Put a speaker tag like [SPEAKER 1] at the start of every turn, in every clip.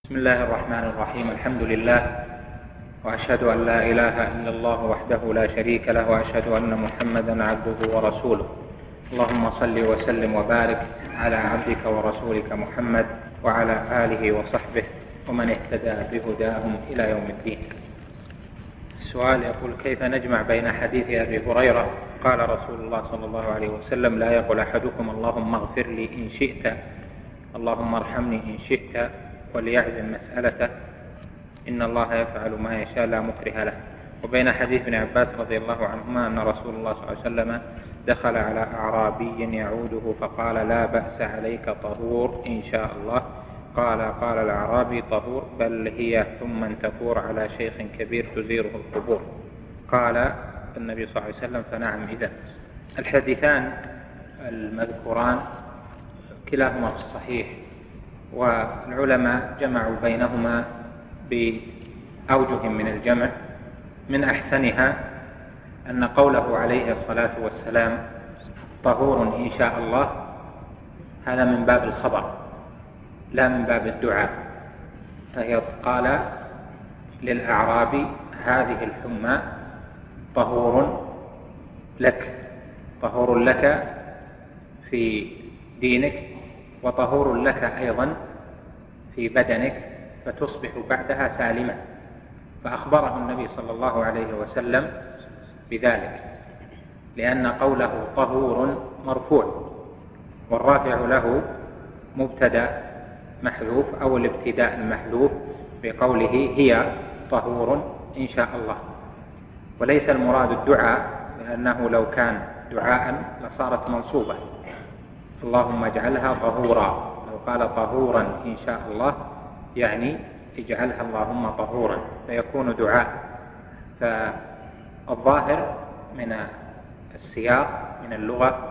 [SPEAKER 1] بسم الله الرحمن الرحيم. الحمد لله، وأشهد أن لا إله إلا الله وحده لا شريك له، وأشهد أن محمدا عبده ورسوله. اللهم صل وسلم وبارك على عبدك ورسولك محمد وعلى آله وصحبه ومن اهتدى بهداهم إلى يوم الدين. السؤال يقول: كيف نجمع بين حديث أبي هريرة قال رسول الله صلى الله عليه وسلم: لا يقول أحدكم اللهم اغفر لي إن شئت، اللهم ارحمني إن شئت، وليعزم مسألته، إن الله يفعل ما يشاء لا مكره له، وبين حديث ابن عباس رضي الله عنهما أن رسول الله صلى الله عليه وسلم دخل على أعرابي يعوده فقال: لا بأس عليك طهور إن شاء الله. قال الأعرابي: طهور؟ بل هي ثم تفور على شيخ كبير تزيره القبور. قال النبي صلى الله عليه وسلم: فنعم إذن. الحديثان المذكوران كلاهما في الصحيح، والعلماء جمعوا بينهما بأوجه من الجمع، من أحسنها أن قوله عليه الصلاة والسلام طهور إن شاء الله هذا من باب الخبر لا من باب الدعاء، فهي قال للأعرابي: هذه الحمى طهور لك في دينك، وطهور لك أيضا في بدنك، فتصبح بعدها سالمة. فأخبره النبي صلى الله عليه وسلم بذلك، لأن قوله طهور مرفوع، والرافع له مبتدأ محذوف أو الابتداء المحذوف بقوله هي طهور إن شاء الله، وليس المراد الدعاء، لأنه لو كان دعاء لصارت منصوبة: اللهم اجعلها طهورا. لو قال طهورا إن شاء الله يعني اجعلها اللهم طهورا، فيكون دعاء. فالظاهر من السياق من اللغة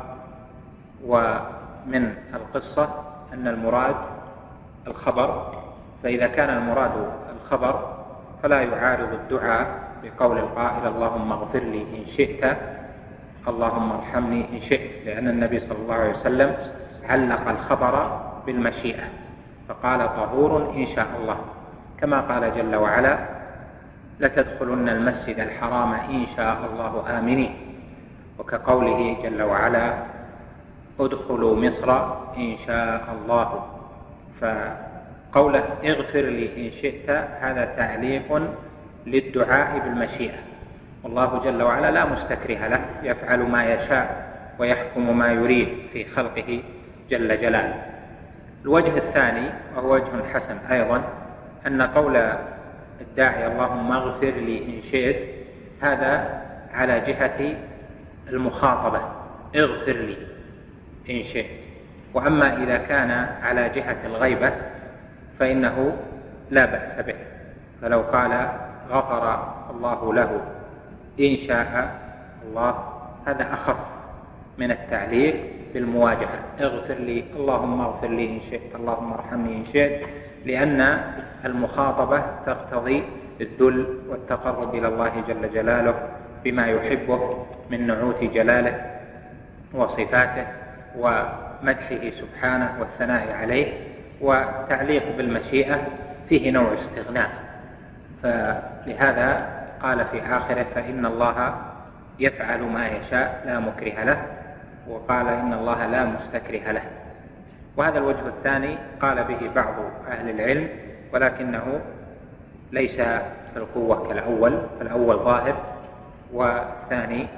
[SPEAKER 1] ومن القصة أن المراد الخبر، فإذا كان المراد الخبر فلا يعارض الدعاء بقول القائل: اللهم اغفر لي إن شئت، اللهم ارحمني إن شئت، لأن النبي صلى الله عليه وسلم علق الخبر بالمشيئة فقال طهور إن شاء الله، كما قال جل وعلا: لتدخلن المسجد الحرام إن شاء الله آمنين، وكقوله جل وعلا: ادخلوا مصر إن شاء الله. فقوله اغفر لي إن شئت هذا تعليق للدعاء بالمشيئة، والله جل وعلا لا مستكره له، يفعل ما يشاء ويحكم ما يريد في خلقه جل جلاله. الوجه الثاني وهو وجه حسن أيضا، أن قول الداعي اللهم اغفر لي إن شئت هذا على جهة المخاطبة، اغفر لي إن شئت. وأما إذا كان على جهة الغيبة فإنه لا بأس به، فلو قال غفر الله له إن شاء الله هذا أخف من التعليق بالمواجهة: اغفر لي، اللهم اغفر لي إن شئت، اللهم ارحمني إن شئت، لأن المخاطبة تقتضي الذل والتقرب إلى الله جل جلاله بما يحبه من نعوت جلاله وصفاته ومدحه سبحانه والثناء عليه. وتعليق بالمشيئة فيه نوع استغناء، فلهذا قال في آخره: فإن الله يفعل ما يشاء لا مكره له، وقال: إن الله لا مستكره له. وهذا الوجه الثاني قال به بعض أهل العلم، ولكنه ليس في القوة كالأول، فالأول ظاهر، والثاني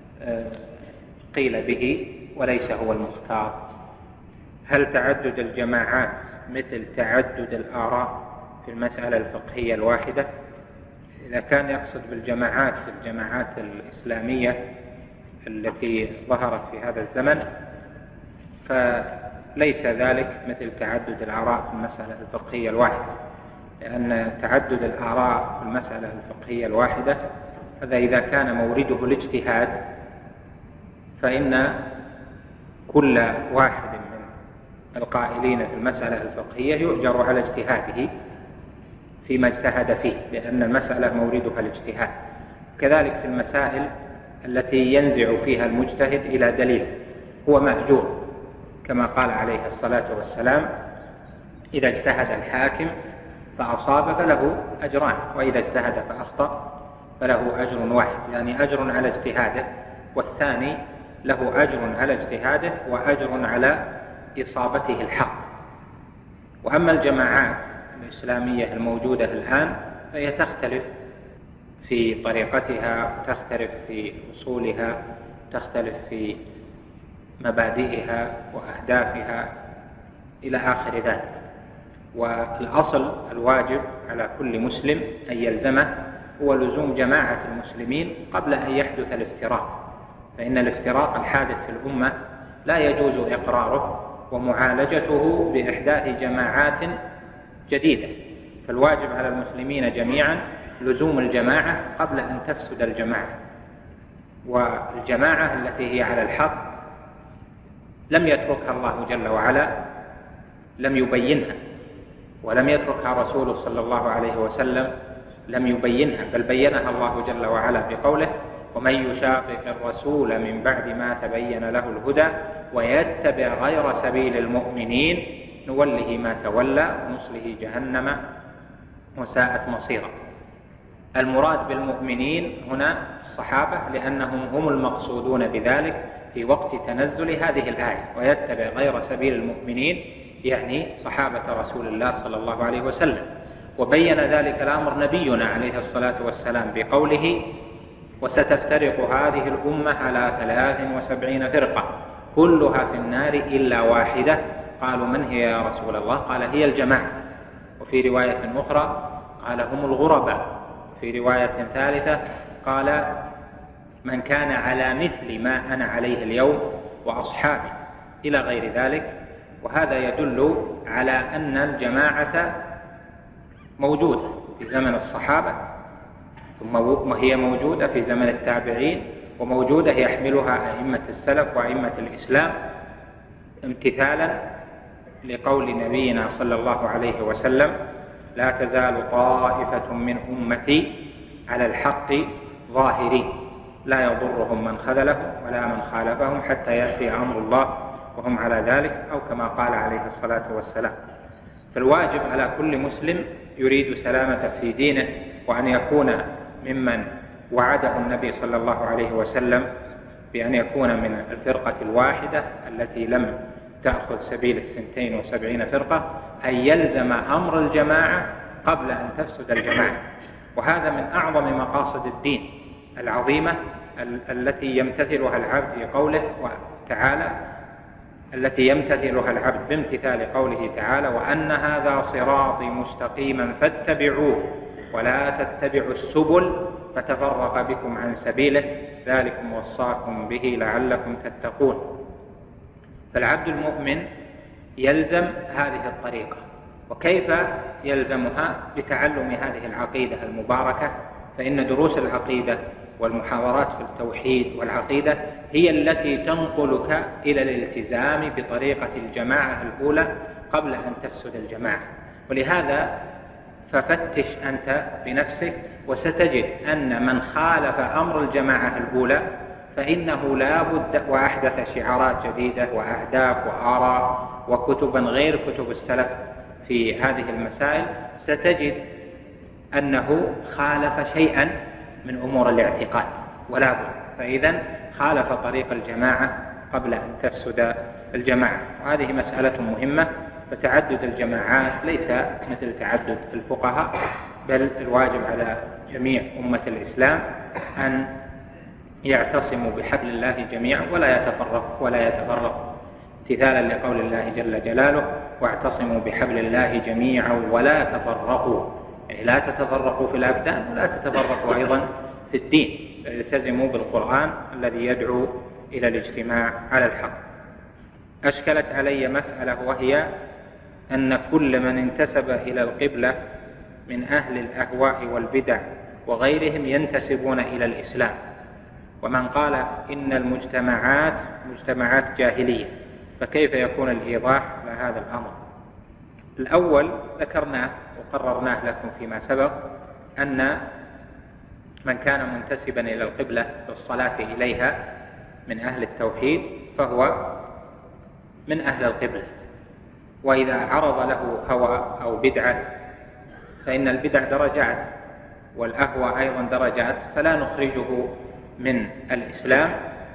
[SPEAKER 1] قيل به وليس هو المختار. هل تعدد الجماعات مثل تعدد الآراء في المسألة الفقهية الواحدة؟ إذا كان يقصد بالجماعات الجماعات الإسلامية التي ظهرت في هذا الزمن فليس ذلك مثل تعدد الآراء في المسألة الفقهية الواحدة، لأن تعدد الآراء في المسألة الفقهية الواحدة هذا إذا كان مورده الاجتهاد، فإن كل واحد من القائلين في المسألة الفقهية يؤجر على اجتهاده فيما اجتهد فيه، لأن المسألة موردها الاجتهاد. كذلك في المسائل التي ينزع فيها المجتهد إلى دليل هو مأجور، كما قال عليه الصلاة والسلام: إذا اجتهد الحاكم فأصاب فله أجران، وإذا اجتهد فأخطأ فله أجر واحد، يعني أجر على اجتهاده، والثاني له أجر على اجتهاده وأجر على إصابته الحق. وأما الجماعات الإسلامية الموجودة الآن فهي تختلف في طريقتها، تختلف في أصولها، تختلف في مبادئها وأهدافها إلى آخر ذلك. والأصل الواجب على كل مسلم أن يلزمه هو لزوم جماعة المسلمين قبل أن يحدث الافتراق، فإن الافتراق الحادث في الأمة لا يجوز إقراره ومعالجته بإحداث جماعات جديدة، فالواجب على المسلمين جميعا لزوم الجماعة قبل أن تفسد الجماعة. والجماعة التي هي على الحق لم يتركها الله جل وعلا، لم يبينها، ولم يتركها رسوله صلى الله عليه وسلم، لم يبينها، بل بينها الله جل وعلا بقوله: ومن يشاقق الرسول من بعد ما تبين له الهدى ويتبع غير سبيل المؤمنين نوله ما تولى ونصله جهنم وساءت مصيرا. المراد بالمؤمنين هنا الصحابة، لأنهم هم المقصودون بذلك في وقت تنزل هذه الآية، ويتبع غير سبيل المؤمنين يعني صحابة رسول الله صلى الله عليه وسلم. وبين ذلك الأمر نبينا عليه الصلاة والسلام بقوله: وستفترق هذه الأمة على 73 فرقة كلها في النار إلا واحدة. قالوا: من هي يا رسول الله؟ قال: هي الجماعة. وفي رواية أخرى قال: هم الغرباء. في رواية ثالثة قال: من كان على مثل ما أنا عليه اليوم وأصحابي، إلى غير ذلك. وهذا يدل على أن الجماعة موجودة في زمن الصحابة، ثم هي موجودة في زمن التابعين، وموجودة يحملها أئمة السلف وأئمة الإسلام، امتثالا لقول نبينا صلى الله عليه وسلم: لا تزال طائفة من أمتي على الحق ظاهرين لا يضرهم من خذلهم ولا من خالفهم حتى يأتي أمر الله وهم على ذلك، أو كما قال عليه الصلاة والسلام. فالواجب على كل مسلم يريد سلامة في دينه وأن يكون ممن وعده النبي صلى الله عليه وسلم بأن يكون من الفرقة الواحدة التي لم تأخذ سبيل 72 فرقة، أن يلزم أمر الجماعة قبل أن تفسد الجماعة. وهذا من أعظم مقاصد الدين العظيمة التي يمتثلها العبد في قوله تعالى، التي يمتثلها العبد بامتثال قوله تعالى: وأن هذا صراطي مستقيما فاتبعوه ولا تتبعوا السبل فتفرق بكم عن سبيله ذلكم وصاكم به لعلكم تتقون. فالعبد المؤمن يلزم هذه الطريقة. وكيف يلزمها؟ بتعلم هذه العقيدة المباركة، فإن دروس العقيدة والمحاضرات في التوحيد والعقيدة هي التي تنقلك إلى الالتزام بطريقة الجماعة الأولى قبل أن تفسد الجماعة. ولهذا ففتش أنت بنفسك، وستجد أن من خالف أمر الجماعة الأولى فإنه لا بد، وأحدث شعارات جديدة وأهداف وآراء وكتبا غير كتب السلف في هذه المسائل، ستجد أنه خالف شيئا من أمور الاعتقاد ولا بد. فإذا خالف طريق الجماعة قبل أن تفسد الجماعة. وهذه مسألة مهمة. فتعدد الجماعات ليس مثل تعدد الفقهاء، بل الواجب على جميع أمة الإسلام أن يعتصموا بحبل الله جميعا ولا يتفرق امتثالا لقول الله جل جلاله: واعتصموا بحبل الله جميعا ولا تفرقوا، يعني لا تتفرقوا في الأبدان ولا تتفرقوا أيضا في الدين، التزموا بالقرآن الذي يدعو إلى الاجتماع على الحق. أشكلت علي مسألة، وهي أن كل من انتسب إلى القبلة من أهل الأهواء والبدع وغيرهم ينتسبون إلى الإسلام، ومن قال إن المجتمعات مجتمعات جاهلية، فكيف يكون الإيضاح لهذا الأمر؟ الأول ذكرناه وقررناه لكم فيما سبق، أن من كان منتسبا إلى القبلة بالصلاة إليها من أهل التوحيد فهو من أهل القبلة، وإذا عرض له هوى أو بدعة فإن البدع درجات والأهواء أيضا درجات، فلا نخرجه من الإسلام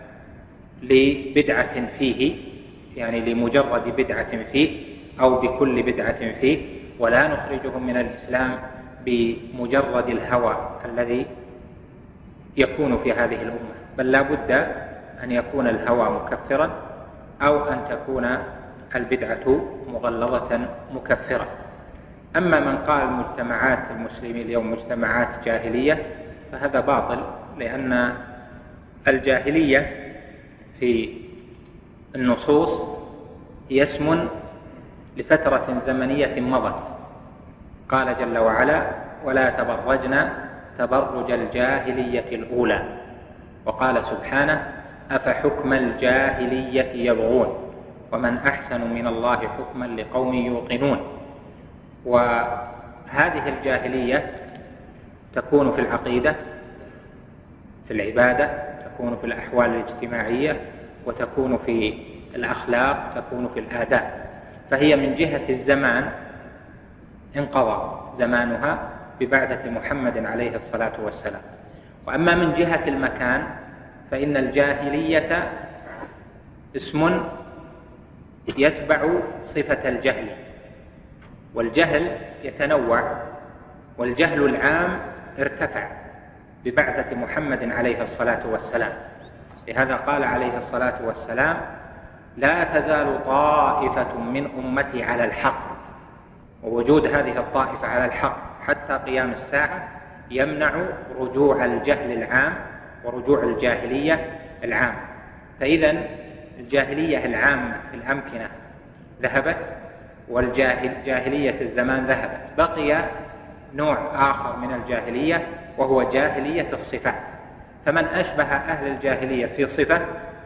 [SPEAKER 1] لبدعة فيه، يعني لمجرد بدعة فيه أو بكل بدعة فيه، ولا نخرجه من الإسلام بمجرد الهوى الذي يكون في هذه الأمة، بل لا بد أن يكون الهوى مكفرا أو أن تكون البدعة مغلظة مكفرة. أما من قال مجتمعات المسلمين اليوم مجتمعات جاهلية فهذا باطل، لأن الجاهلية في النصوص هي اسم لفترة زمنية مضت. قال جل وعلا: ولا تبرجن تبرج الجاهلية الأولى. وقال سبحانه: أفحكم الجاهلية يبغون ومن أحسن من الله حكما لقوم يوقنون. وهذه الجاهلية تكون في العقيدة، في العبادة، تكون في الأحوال الاجتماعية، وتكون في الأخلاق، تكون في الآداب. فهي من جهة الزمان انقضى زمانها ببعثة محمد عليه الصلاة والسلام. وأما من جهة المكان فإن الجاهلية اسم يتبع صفة الجهل، والجهل يتنوع، والجهل العام ارتفع ببعثة محمد عليه الصلاة والسلام. لهذا قال عليه الصلاة والسلام: لا تزال طائفة من أمتي على الحق. ووجود هذه الطائفة على الحق حتى قيام الساعة يمنع رجوع الجهل العام ورجوع الجاهلية العام. فإذا الجاهلية العامة في الأمكنة ذهبت، والجاهلية الزمان ذهبت. بقي نوع آخر من الجاهلية وهو جاهلية الصفات. فمن أشبه أهل الجاهلية في صفة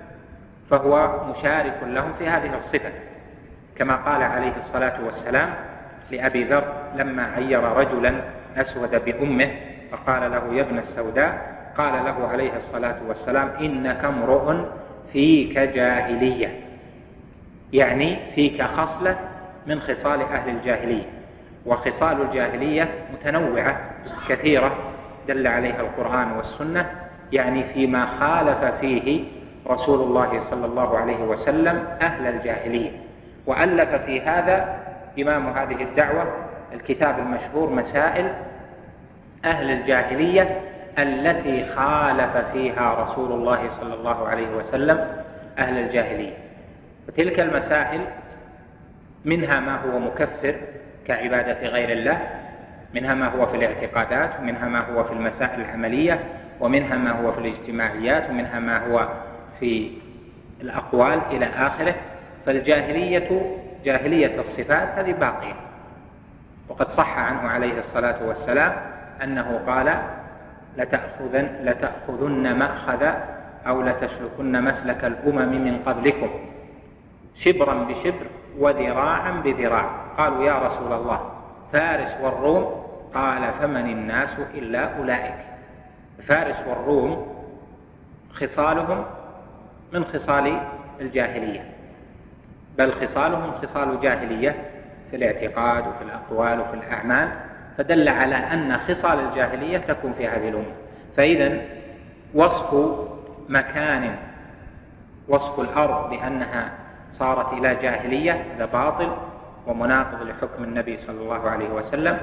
[SPEAKER 1] فهو مشارك لهم في هذه الصفة، كما قال عليه الصلاة والسلام لأبي ذر لما عير رجلا أسود بأمه فقال له: يا ابن السوداء، قال له عليه الصلاة والسلام: إنك امرؤ فيك جاهلية، يعني فيك خصلة من خصال أهل الجاهلية. وخصال الجاهلية متنوعة كثيرة دل عليها القرآن والسنة، يعني فيما خالف فيه رسول الله صلى الله عليه وسلم أهل الجاهلية. وألف في هذا إمام هذه الدعوة الكتاب المشهور مسائل أهل الجاهلية التي خالف فيها رسول الله صلى الله عليه وسلم أهل الجاهلية. وتلك المسائل منها ما هو مكفر كعبادة غير الله، منها ما هو في الاعتقادات، ومنها ما هو في المسائل العملية، ومنها ما هو في الاجتماعيات، ومنها ما هو في الأقوال إلى آخره. فالجاهلية جاهلية الصفات هذه باقية. وقد صح عنه عليه الصلاة والسلام أنه قال: لتأخذن مأخذ أو لتسلكن مسلك الأمم من قبلكم شبرا بشبر وذراعا بذراع. قالوا: يا رسول الله، فارس والروم؟ قال: فمن الناس إلا أولئك. فارس والروم خصالهم من خصال الجاهلية، بل خصالهم خصال جاهلية في الاعتقاد وفي الأقوال وفي الأعمال، فدل على أن خصال الجاهلية تكون في هذه الأمة. فإذا وصف مكان، وصف الأرض بأنها صارت إلى جاهلية هذا باطل ومناقض لحكم النبي صلى الله عليه وسلم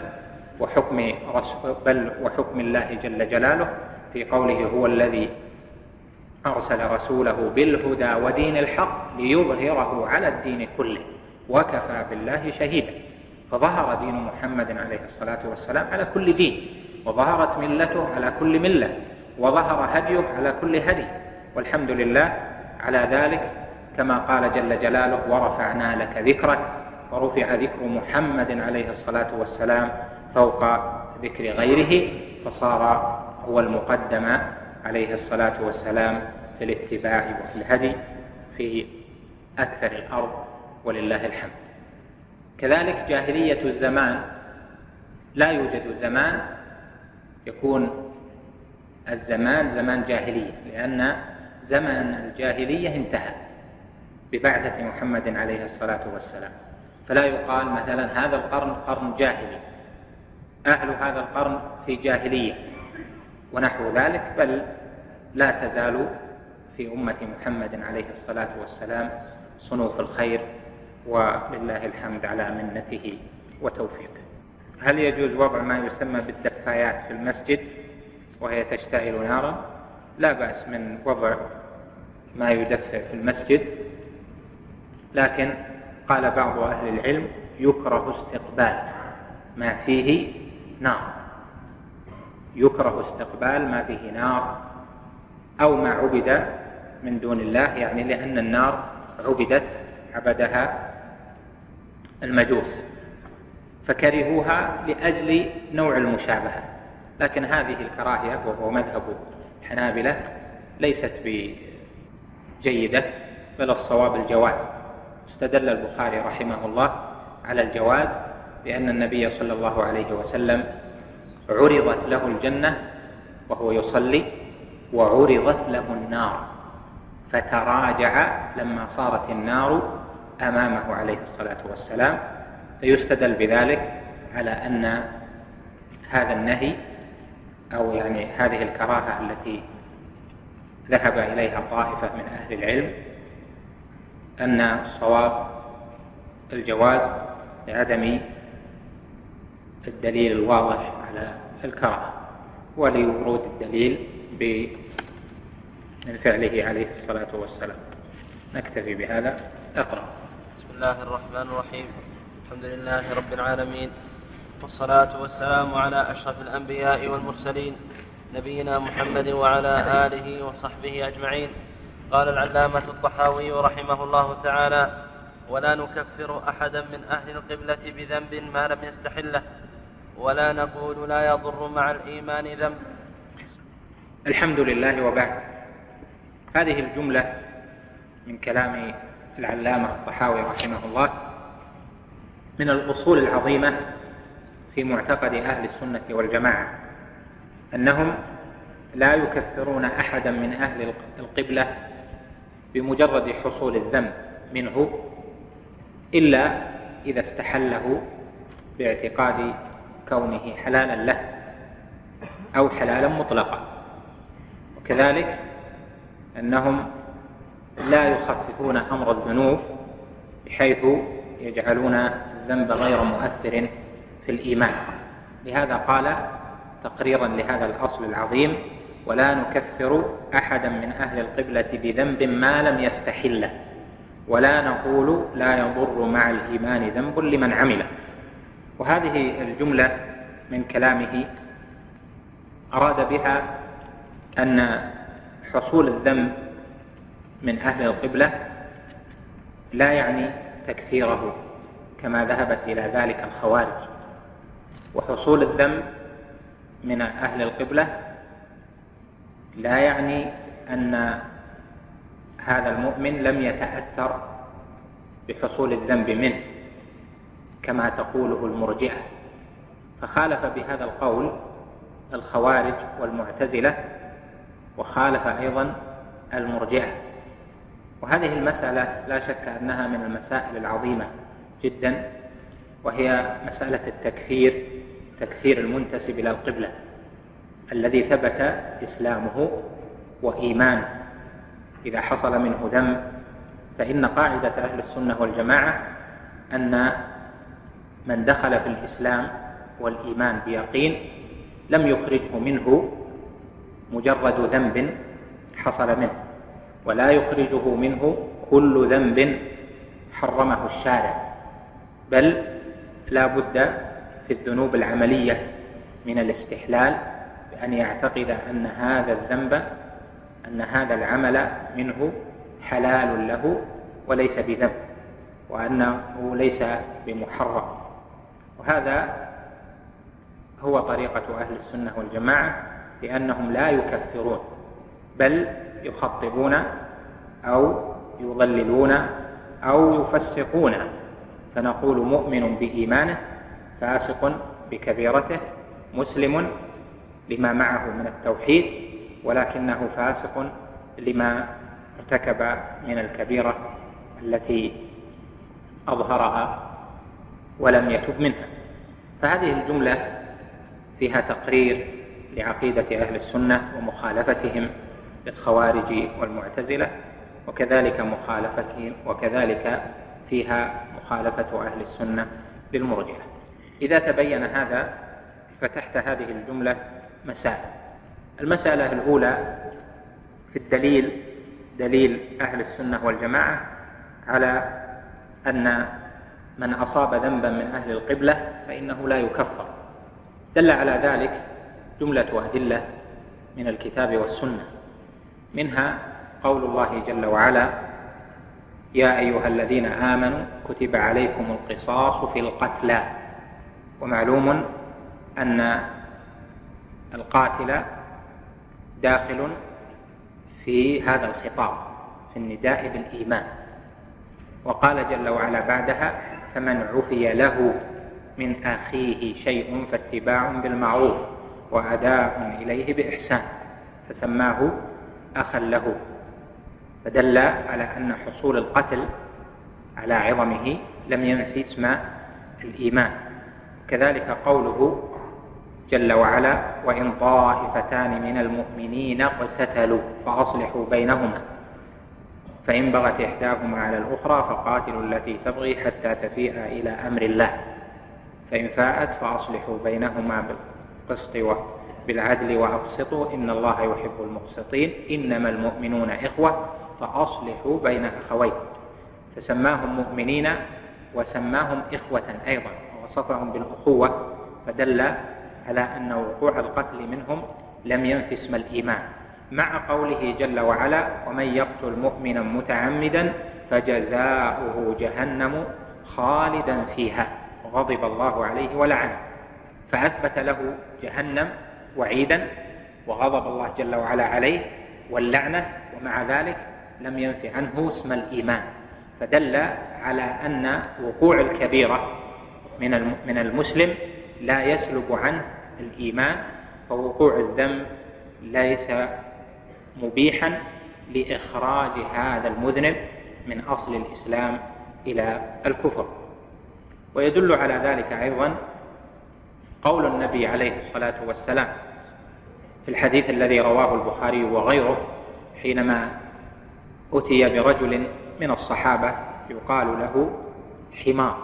[SPEAKER 1] وحكم الله جل جلاله في قوله: هو الذي أرسل رسوله بالهدى ودين الحق ليظهره على الدين كله وكفى بالله شهيدا. فظهر دين محمد عليه الصلاة والسلام على كل دين، وظهرت ملته على كل ملة، وظهر هديه على كل هدي، والحمد لله على ذلك، كما قال جل جلاله: ورفعنا لك ذكرك. ورفع ذكر محمد عليه الصلاة والسلام فوق ذكر غيره، فصار هو المقدم عليه الصلاة والسلام في الاتباع وفي الهدي في أكثر الأرض، ولله الحمد. كذلك جاهلية الزمان، لا يوجد زمان يكون الزمان زمان جاهلية، لأن زمن الجاهلية انتهى ببعثة محمد عليه الصلاة والسلام. فلا يقال مثلا هذا القرن قرن جاهلي، أهل هذا القرن في جاهلية ونحو ذلك، بل لا تزال في أمة محمد عليه الصلاة والسلام صنوف الخير، ولله الحمد على منته وتوفيقه. هل يجوز وضع ما يسمى بالدفايات في المسجد وهي تشتعل نارا؟ لا بأس من وضع ما يدفئ في المسجد، لكن قال بعض أهل العلم يكره استقبال ما فيه نار، يكره استقبال ما فيه نار أو ما عبد من دون الله، يعني لأن النار عبدها المجوس فكرهوها لأجل نوع المشابهة، لكن هذه الكراهية وهو مذهب الحنابلة ليست بجيدة، بل الصواب الجواز. استدل البخاري رحمه الله على الجواز بأن النبي صلى الله عليه وسلم عرضت له الجنة وهو يصلي وعرضت له النار فتراجع لما صارت النار أمامه عليه الصلاة والسلام، فيستدل بذلك على أن هذا النهي أو يعني هذه الكراهة التي ذهب إليها طائفة من أهل العلم أن صواب الجواز لعدم الدليل الواضح على الكراهة ولورود الدليل من فعله عليه الصلاة والسلام. نكتفي بهذا. اقرأ.
[SPEAKER 2] بسم الله الرحمن الرحيم. الحمد لله رب العالمين، والصلاة والسلام على أشرف الأنبياء والمرسلين نبينا محمد وعلى آله وصحبه أجمعين. قال العلامة الطحاوي رحمه الله تعالى: ولا نكفر أحدا من أهل القبلة بذنب ما لم يستحله، ولا نقول لا يضر مع الإيمان ذنب.
[SPEAKER 1] الحمد لله. وبعد، هذه الجملة من كلام العلامة الطحاوي رحمه الله من الأصول العظيمة في معتقد أهل السنة والجماعة، أنهم لا يكفرون أحدا من أهل القبلة بمجرد حصول الذنب منه إلا إذا استحله باعتقاد كونه حلالا له أو حلالا مطلقا، وكذلك أنهم لا يخففون أمر الذنوب بحيث يجعلون الذنب غير مؤثر في الإيمان. لهذا قال تقريرا لهذا الأصل العظيم: ولا نكفر أحدا من أهل القبلة بذنب ما لم يستحله، ولا نقول لا يضر مع الإيمان ذنب لمن عمله. وهذه الجملة من كلامه أراد بها أن حصول الذنب من أهل القبلة لا يعني تكفيره كما ذهبت إلى ذلك الخوارج، وحصول الذنب من أهل القبلة لا يعني أن هذا المؤمن لم يتأثر بحصول الذنب منه كما تقوله المرجئة، فخالف بهذا القول الخوارج والمعتزلة، وخالف أيضا المرجئة. وهذه المسألة لا شك أنها من المسائل العظيمة جدا، وهي مسألة تكفير المنتسب إلى القبلة الذي ثبت إسلامه وإيمانه. إذا حصل منه ذنب فإن قاعدة أهل السنة والجماعة أن من دخل في الإسلام والإيمان بيقين لم يخرجه منه مجرد ذنب حصل منه، ولا يخرجه منه كل ذنب حرمه الشارع، بل لا بد في الذنوب العملية من الاستحلال، بأن يعتقد أن هذا الذنب أن هذا العمل منه حلال له وليس بذنب، وأنه ليس بمحرم. وهذا هو طريقة أهل السنة والجماعة، لأنهم لا يكفرون بل يخطبون أو يضللون أو يفسقون، فنقول مؤمن بإيمانه، فاسق بكبيرته، مسلم لما معه من التوحيد ولكنه فاسق لما ارتكب من الكبيرة التي أظهرها ولم يتب منها. فهذه الجملة فيها تقرير لعقيدة أهل السنة ومخالفتهم للخوارج والمعتزلة، وكذلك فيها مخالفة أهل السنة للمرجئة. إذا تبين هذا فتحت هذه الجملة مسائل. المسألة الأولى في الدليل، دليل أهل السنة والجماعة على أن من أصاب ذنبا من أهل القبلة فإنه لا يكفر. دل على ذلك جملة أدلة من الكتاب والسنة، منها قول الله جل وعلا: يا أيها الذين آمنوا كتب عليكم القصاص في القتلى. ومعلوم أن القاتل داخل في هذا الخطاب في النداء بالإيمان. وقال جل وعلا بعدها: فمن عفي له من أخيه شيء فاتباع بالمعروف وأداء إليه بإحسان، فسماه أخا له، فدل على أن حصول القتل على عظمه لم ينفي اسم الإيمان. كذلك قوله جل وعلا: وإن طائفتان من المؤمنين اقتتلوا فأصلحوا بينهما فإن بغت إحداهما على الأخرى فقاتلوا التي تبغي حتى تفيء إلى أمر الله فإن فاءت فأصلحوا بينهما بالقسط وبالعدل وأقسطوا إن الله يحب المقسطين إنما المؤمنون إخوة فأصلحوا بين أخوين، فسماهم مؤمنين وسماهم إخوة أيضا ووصفهم بالأخوة، فدل على أن وقوع القتل منهم لم ينفي اسم الإيمان، مع قوله جل وعلا: ومن يقتل مؤمنا متعمدا فجزاؤه جهنم خالدا فيها وغضب الله عليه ولعنه، فأثبت له جهنم وعيدا وغضب الله جل وعلا عليه واللعنة، ومع ذلك لم ينفي عنه اسم الإيمان، فدل على أن وقوع الكبيرة من المسلم لا يسلب عنه الإيمان، فوقوع الذنب ليس مبيحا لإخراج هذا المذنب من أصل الإسلام إلى الكفر. ويدل على ذلك أيضا قول النبي عليه الصلاة والسلام في الحديث الذي رواه البخاري وغيره حينما أتي برجل من الصحابة يقال له حمار،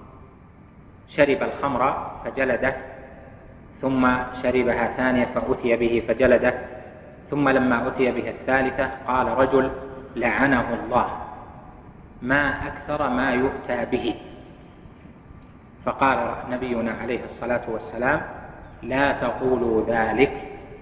[SPEAKER 1] شرب الخمر فجلده، ثم شربها ثانية فأتي به فجلده، ثم لما أتي به الثالثة قال رجل: لعنه الله ما أكثر ما يؤتى به. فقال نبينا عليه الصلاة والسلام: لا تقولوا ذلك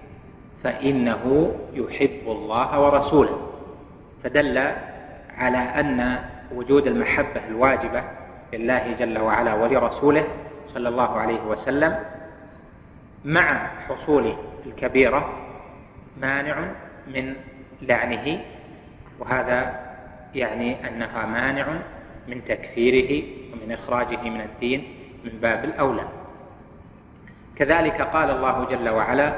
[SPEAKER 1] فإنه يحب الله ورسوله، فدل على أن وجود المحبة الواجبة لله جل وعلا ولرسوله صلى الله عليه وسلم مع حصول الكبيرة مانع من لعنه، وهذا يعني أنها مانع من تكفيره ومن إخراجه من الدين من باب الأولى. كذلك قال الله جل وعلا: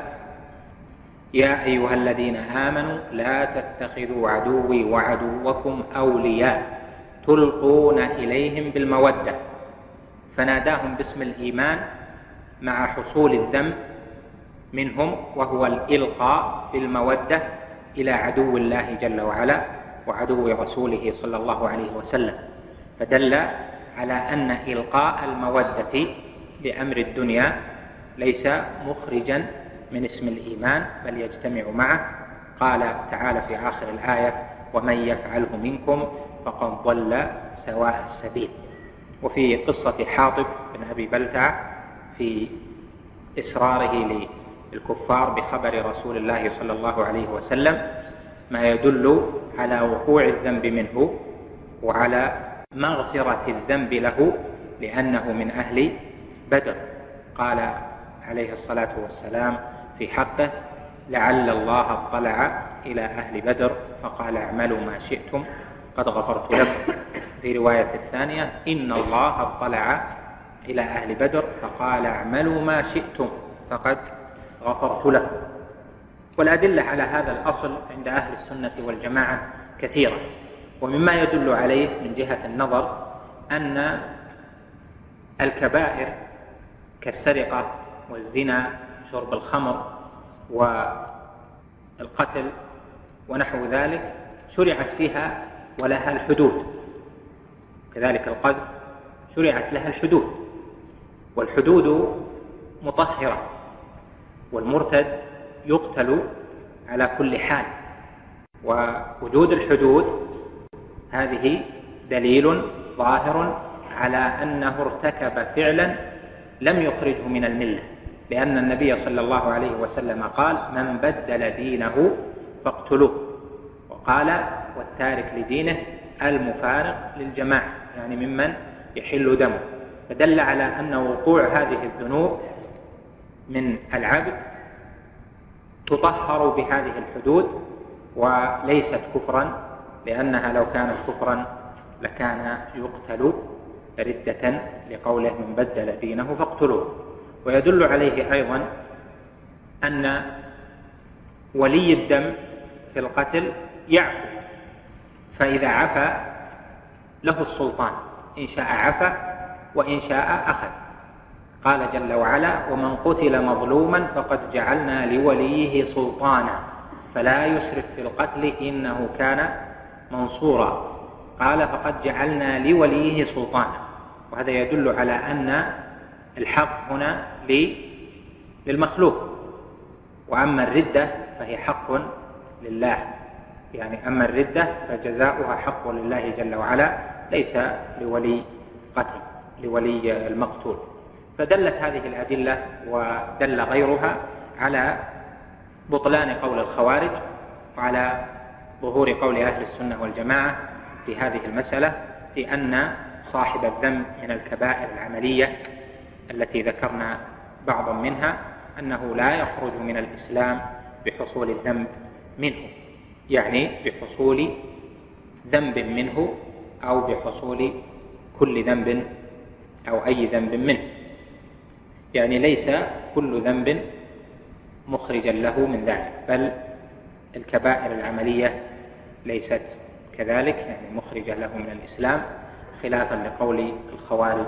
[SPEAKER 1] يا أيها الذين آمنوا لا تتخذوا عدوي وعدوكم أولياء تلقون إليهم بالمودة، فناداهم باسم الإيمان مع حصول الذنب منهم، وهو الإلقاء بالمودة إلى عدو الله جل وعلا وعدو رسوله صلى الله عليه وسلم، فدل على أن إلقاء المودة لأمر الدنيا ليس مخرجا من اسم الإيمان بل يجتمع معه. قال تعالى في آخر الآية: ومن يفعله منكم فقد ضل سواء السبيل. وفي قصة حاطب بن أبي بلتع في إصراره للكفار بخبر رسول الله صلى الله عليه وسلم ما يدل على وقوع الذنب منه وعلى مغفرة الذنب له لأنه من أهل بدر. قال عليه الصلاة والسلام في حقه: لعل الله اطلع إلى أهل بدر فقال اعملوا ما شئتم قد غفرت لكم. في رواية الثانية: إن الله اطلع إلى أهل بدر فقال اعملوا ما شئتم فقد غفرت لكم. والأدلة على هذا الأصل عند أهل السنة والجماعة كثيرة، ومما يدل عليه من جهة النظر أن الكبائر كالسرقة والزنا، شرب الخمر والقتل ونحو ذلك، شرعت فيها ولها الحدود. كذلك القذف شرعت لها الحدود، والحدود مطهرة، والمرتد يقتل على كل حال. ووجود الحدود هذه دليل ظاهر على أنه ارتكب فعلا لم يخرجه من الملة، لأن النبي صلى الله عليه وسلم قال: من بدل دينه فاقتلوه. وقال: والتارك لدينه المفارق للجماعة، يعني ممن يحل دمه. فدل على أن وقوع هذه الذنوب من العبد تطهر بهذه الحدود وليست كفرا، لأنها لو كانت كفرا لكان يقتل ردة، لقوله: من بدل دينه فاقتلوه. ويدل عليه أيضا أن ولي الدم في القتل يعفو، فإذا عفى له السلطان، إن شاء عفى وإن شاء أخذ. قال جل وعلا: ومن قتل مظلوما فقد جعلنا لوليه سلطانا فلا يسرف في القتل إنه كان منصورا. قال: فقد جعلنا لوليه سلطانا، وهذا يدل على أن الحق هنا للمخلوق، وأما الردة فهي حق لله، يعني أما الردة فجزاؤها حق لله جل وعلا، ليس لولي قتل، لولي المقتول. فدلت هذه الأدلة ودل غيرها على بطلان قول الخوارج، وعلى ظهور قول أهل السنة والجماعة في هذه المسألة، في أن صاحب الذنب من الكبائر العملية التي ذكرنا بعضا منها أنه لا يخرج من الإسلام بحصول الذنب منه، يعني بحصول ذنب منه أو بحصول كل ذنب أو أي ذنب منه، يعني ليس كل ذنب مخرجا له من ذلك، بل الكبائر العملية ليست كذلك، يعني مخرجة له من الإسلام، خلافا لقول الخوارج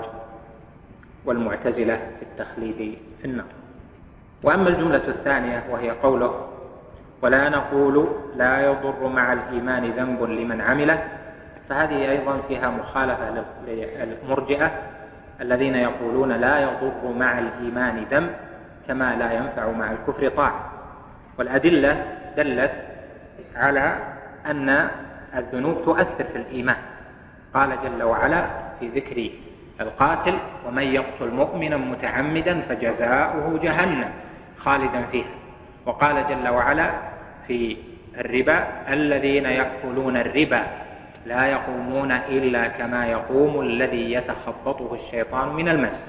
[SPEAKER 1] والمعتزلة في التخليد في النار. وأما الجملة الثانية وهي قوله: ولا نقول لا يضر مع الإيمان ذنب لمن عمله، فهذه أيضا فيها مخالفة للمرجئة الذين يقولون لا يضر مع الإيمان ذنب كما لا ينفع مع الكفر طاعة. والأدلة دلت على أن الذنوب تؤثر في الإيمان. قال جل وعلا في ذكر القاتل: ومن يقتل مؤمنا متعمدا فجزاؤه جهنم خالدا فيها. وقال جل وعلا في الربا: الذين يأكلون الربا لا يقومون إلا كما يقوم الذي يتخبطه الشيطان من المس.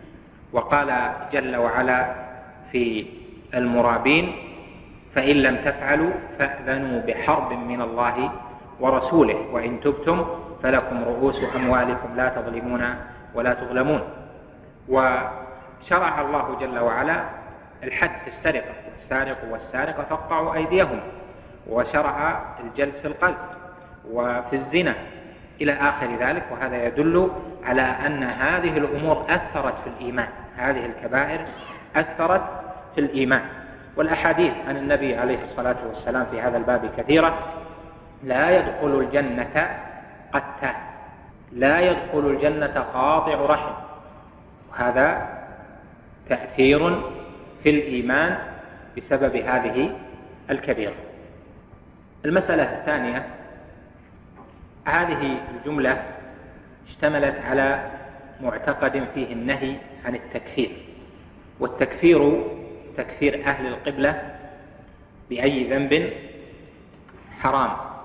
[SPEAKER 1] وقال جل وعلا في المرابين: فإن لم تفعلوا فأذنوا بحرب من الله ورسوله وإن تبتم فلكم رؤوس أموالكم لا تظلمون ولا تظلمون. وشرع الله جل وعلا الحد في السرقة: والسارق والسارقة فاقطعوا أيديهم، وشرع الجلد في القلب وفي الزنا إلى آخر ذلك. وهذا يدل على أن هذه الأمور أثرت في الإيمان، هذه الكبائر أثرت في الإيمان. والأحاديث عن النبي عليه الصلاة والسلام في هذا الباب كثيرة: لا يدخل الجنة قتات، لا يدخل الجنة قاطع رحم. وهذا تأثير في الإيمان بسبب هذه الكبيرة. المسألة الثانية: هذه الجملة اشتملت على معتقد فيه النهي عن التكفير، والتكفير تكفير أهل القبلة بأي ذنب حرام،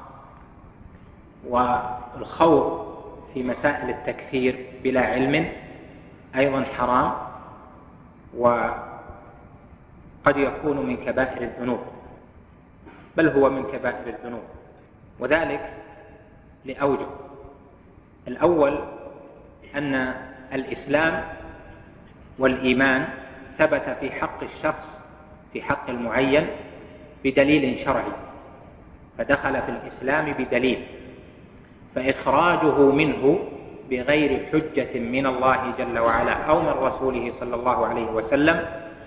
[SPEAKER 1] والخوض في مسائل التكفير بلا علم أيضا حرام، وقد يكون من كبائر الذنوب، بل هو من كبائر الذنوب، وذلك لأوجه. الأول أن الإسلام والإيمان ثبت في حق الشخص، في حق المعين، بدليل شرعي، فدخل في الإسلام بدليل، فإخراجه منه بغير حجة من الله جل وعلا أو من رسوله صلى الله عليه وسلم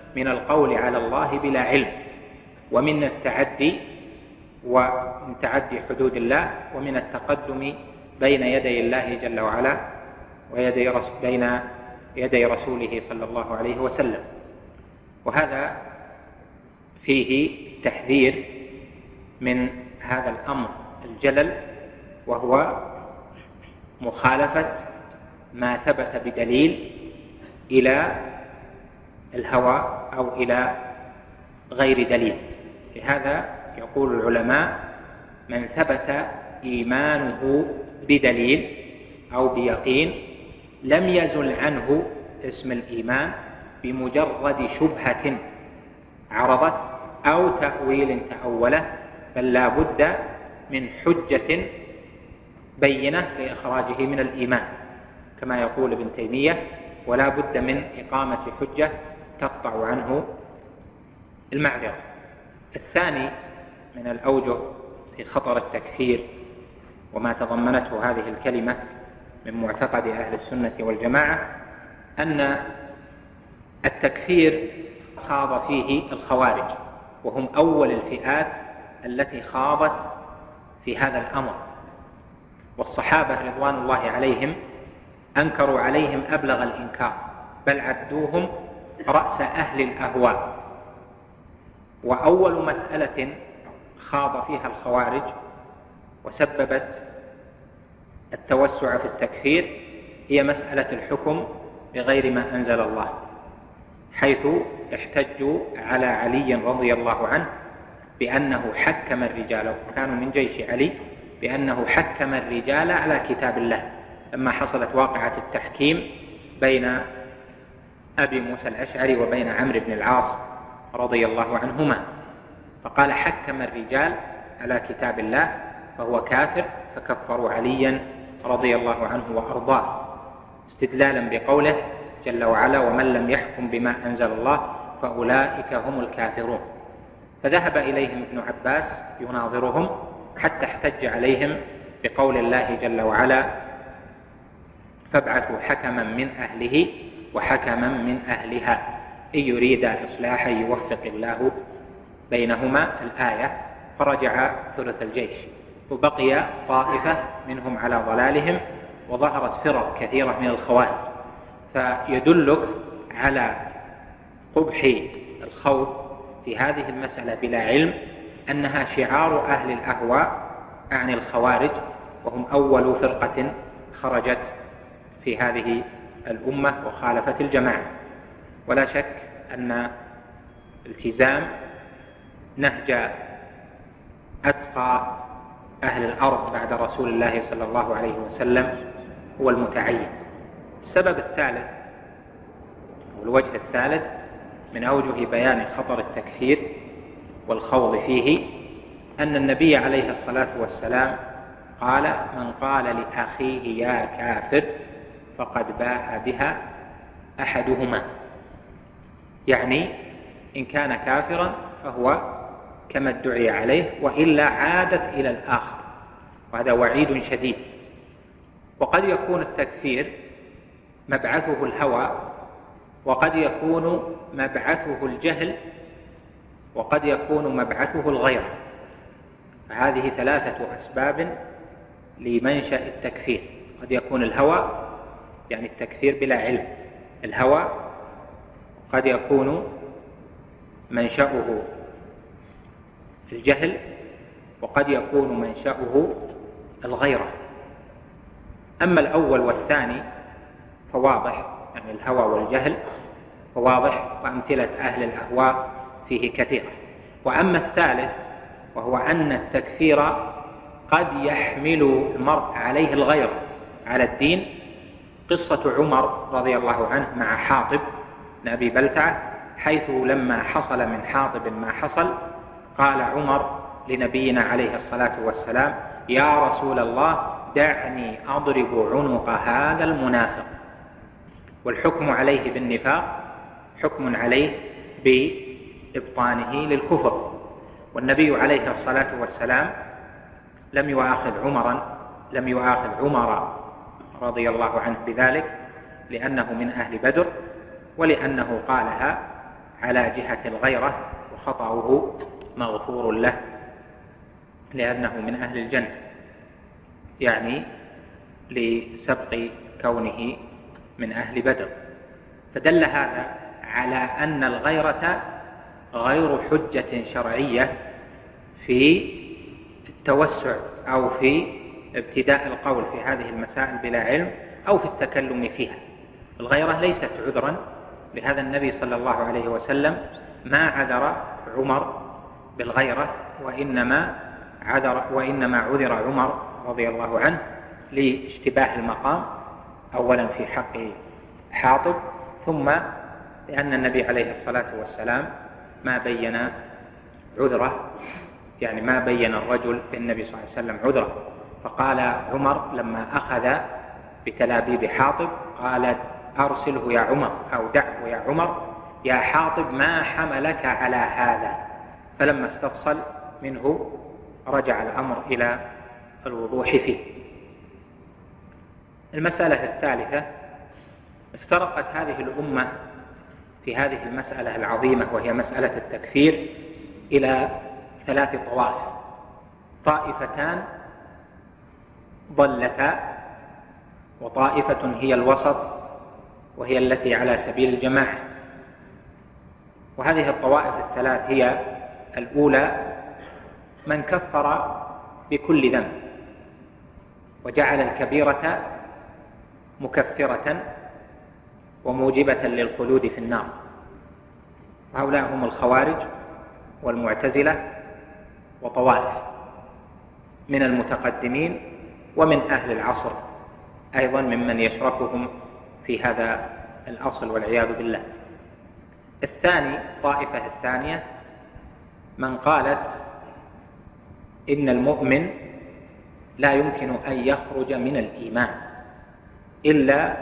[SPEAKER 1] من القول على الله بلا علم، ومن التعدي ومن تعدي حدود الله، ومن التقدم بين يدي الله جل وعلا بين يدي رسوله صلى الله عليه وسلم. وهذا فيه تحذير من هذا الأمر الجلل، وهو مخالفة ما ثبت بدليل إلى الهوى أو إلى غير دليل. لهذا يقول العلماء: من ثبت إيمانه بدليل أو بيقين لم يزل عنه اسم الإيمان بمجرد شبهة عرضت أو تأويل تأوله، بل لا بد من حجة بينة لإخراجه من الإيمان، كما يقول ابن تيمية: ولا بد من إقامة حجة تقطع عنه المعذرة. الثاني من الأوجه في خطر التكفير وما تضمنته هذه الكلمة من معتقد أهل السنة والجماعة أن التكفير خاض فيه الخوارج، وهم أول الفئات التي خاضت في هذا الأمر، والصحابة رضوان الله عليهم أنكروا عليهم أبلغ الإنكار، بل عدوهم رأس أهل الأهواء. وأول مسألة خاض فيها الخوارج وسببت التوسع في التكفير هي مسألة الحكم بغير ما أنزل الله، حيث احتجوا على علي رضي الله عنه بأنه حكم الرجال، وكانوا من جيش علي، بأنه حكم الرجال على كتاب الله، لما حصلت واقعة التحكيم بين أبي موسى الأشعري وبين عمرو بن العاص رضي الله عنهما، فقال: حكم الرجال على كتاب الله فهو كافر، فكفروا عليا رضي الله عنه وأرضاه، استدلالا بقوله جل وعلا: ومن لم يحكم بما أنزل الله فأولئك هم الكافرون. فذهب إليهم ابن عباس يناظرهم حتى احتج عليهم بقول الله جل وعلا: فابعثوا حكما من أهله وحكما من أهلها إن يريد إصلاحا يوفق الله بينهما الآية. فرجع ثلث الجيش، وبقي طائفة منهم على ضلالهم، وظهرت فرق كثيرة من الخوارج. فيدلك على قبح الخوض في هذه المسألة بلا علم أنها شعار أهل الأهواء عن الخوارج، وهم أول فرقة خرجت في هذه الأمة وخالفت الجماعة. ولا شك أن التزام نهج أتقى أهل الأرض بعد رسول الله صلى الله عليه وسلم هو المتعين. السبب الثالث والوجه الثالث من أوجه بيان خطر التكفير والخوض فيه أن النبي عليه الصلاة والسلام قال: من قال لأخيه يا كافر فقد باء بها أحدهما، يعني إن كان كافرا فهو كما ادعي عليه، وإلا عادت إلى الآخر، وهذا وعيد شديد. وقد يكون التكفير مبعثه الهوى، وقد يكون مبعثه الجهل، وقد يكون مبعثه الغيرة، فهذه ثلاثة أسباب لمنشأ التكفير. قد يكون الهوى، يعني التكفير بلا علم، الهوى. قد يكون منشأه الجهل، وقد يكون منشأه الغيرة. أما الأول والثاني فواضح، يعني الهوى والجهل فواضح، وأمثلة أهل الأهواء فيه كثيرة. وأما الثالث وهو أن التكفير قد يحمل المرء عليه الغيرة على الدين. قصة عمر رضي الله عنه مع حاطب بن أبي بلتعة، حيث لما حصل من حاطب ما حصل قال عمر لنبينا عليه الصلاة والسلام: يا رسول الله دعني أضرب عنق هذا المنافق. والحكم عليه بالنفاق حكم عليه بإبطانه للكفر، والنبي عليه الصلاة والسلام لم يؤاخذ عمر رضي الله عنه بذلك، لأنه من أهل بدر، ولأنه قالها على جهة الغيرة وخطأه مغفور له لأنه من أهل الجنة، يعني لسبق كونه من أهل بدر. فدل هذا على أن الغيرة غير حجة شرعية في التوسع أو في ابتداء القول في هذه المسائل بلا علم أو في التكلم فيها. الغيرة ليست عذرا، لهذا النبي صلى الله عليه وسلم ما عذر عمر بالغيرة، وإنما عذر عمر رضي الله عنه لاشتباه المقام، أولا في حق حاطب، ثم لأن النبي عليه الصلاة والسلام ما بين عذره، يعني ما بين الرجل للنبي صلى الله عليه وسلم عذره. فقال عمر لما أخذ بتلابيب حاطب قال أرسله يا عمر أو دعه يا عمر، يا حاطب ما حملك على هذا؟ فلما استفصل منه رجع الأمر إلى الوضوح فيه. المسألة الثالثة: افترقت هذه الأمة في هذه المسألة العظيمة وهي مسألة التكفير إلى 3 طوائف: طائفتان ضلتا، وطائفة هي الوسط وهي التي على سبيل الجماعة. وهذه الطوائف الثلاث هي: الأولى من كفر بكل ذنب وجعل الكبيرة مكفرة وموجبة للخلود في النار، وهؤلاء هم الخوارج والمعتزلة وطوائف من المتقدمين ومن أهل العصر أيضا ممن يشركهم في هذا الأصل والعياذ بالله. الثاني، الطائفة الثانية، من قالت إن المؤمن لا يمكن أن يخرج من الإيمان إلا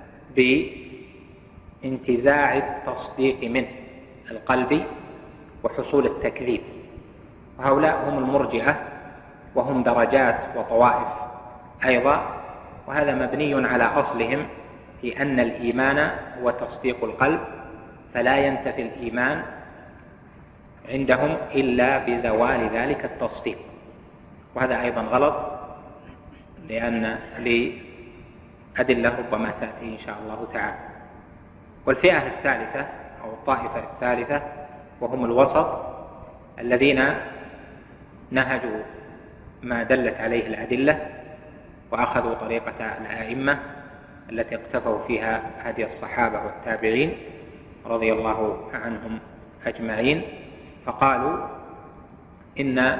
[SPEAKER 1] بانتزاع التصديق منه القلبي وحصول التكذيب، وهؤلاء هم المرجئة، وهم درجات وطوائف أيضا، وهذا مبني على أصلهم في أن الإيمان هو تصديق القلب، فلا ينتفي الإيمان عندهم إلا بزوال ذلك التصديق، وهذا أيضا غلط، لأن لأدلة ربما تأتي إن شاء الله تعالى. والفئة الثالثة أو الطائفة الثالثة وهم الوسط الذين نهجوا ما دلت عليه الأدلة وأخذوا طريقة الأئمة التي اقتفوا فيها هدي الصحابة والتابعين رضي الله عنهم أجمعين، فقالوا إن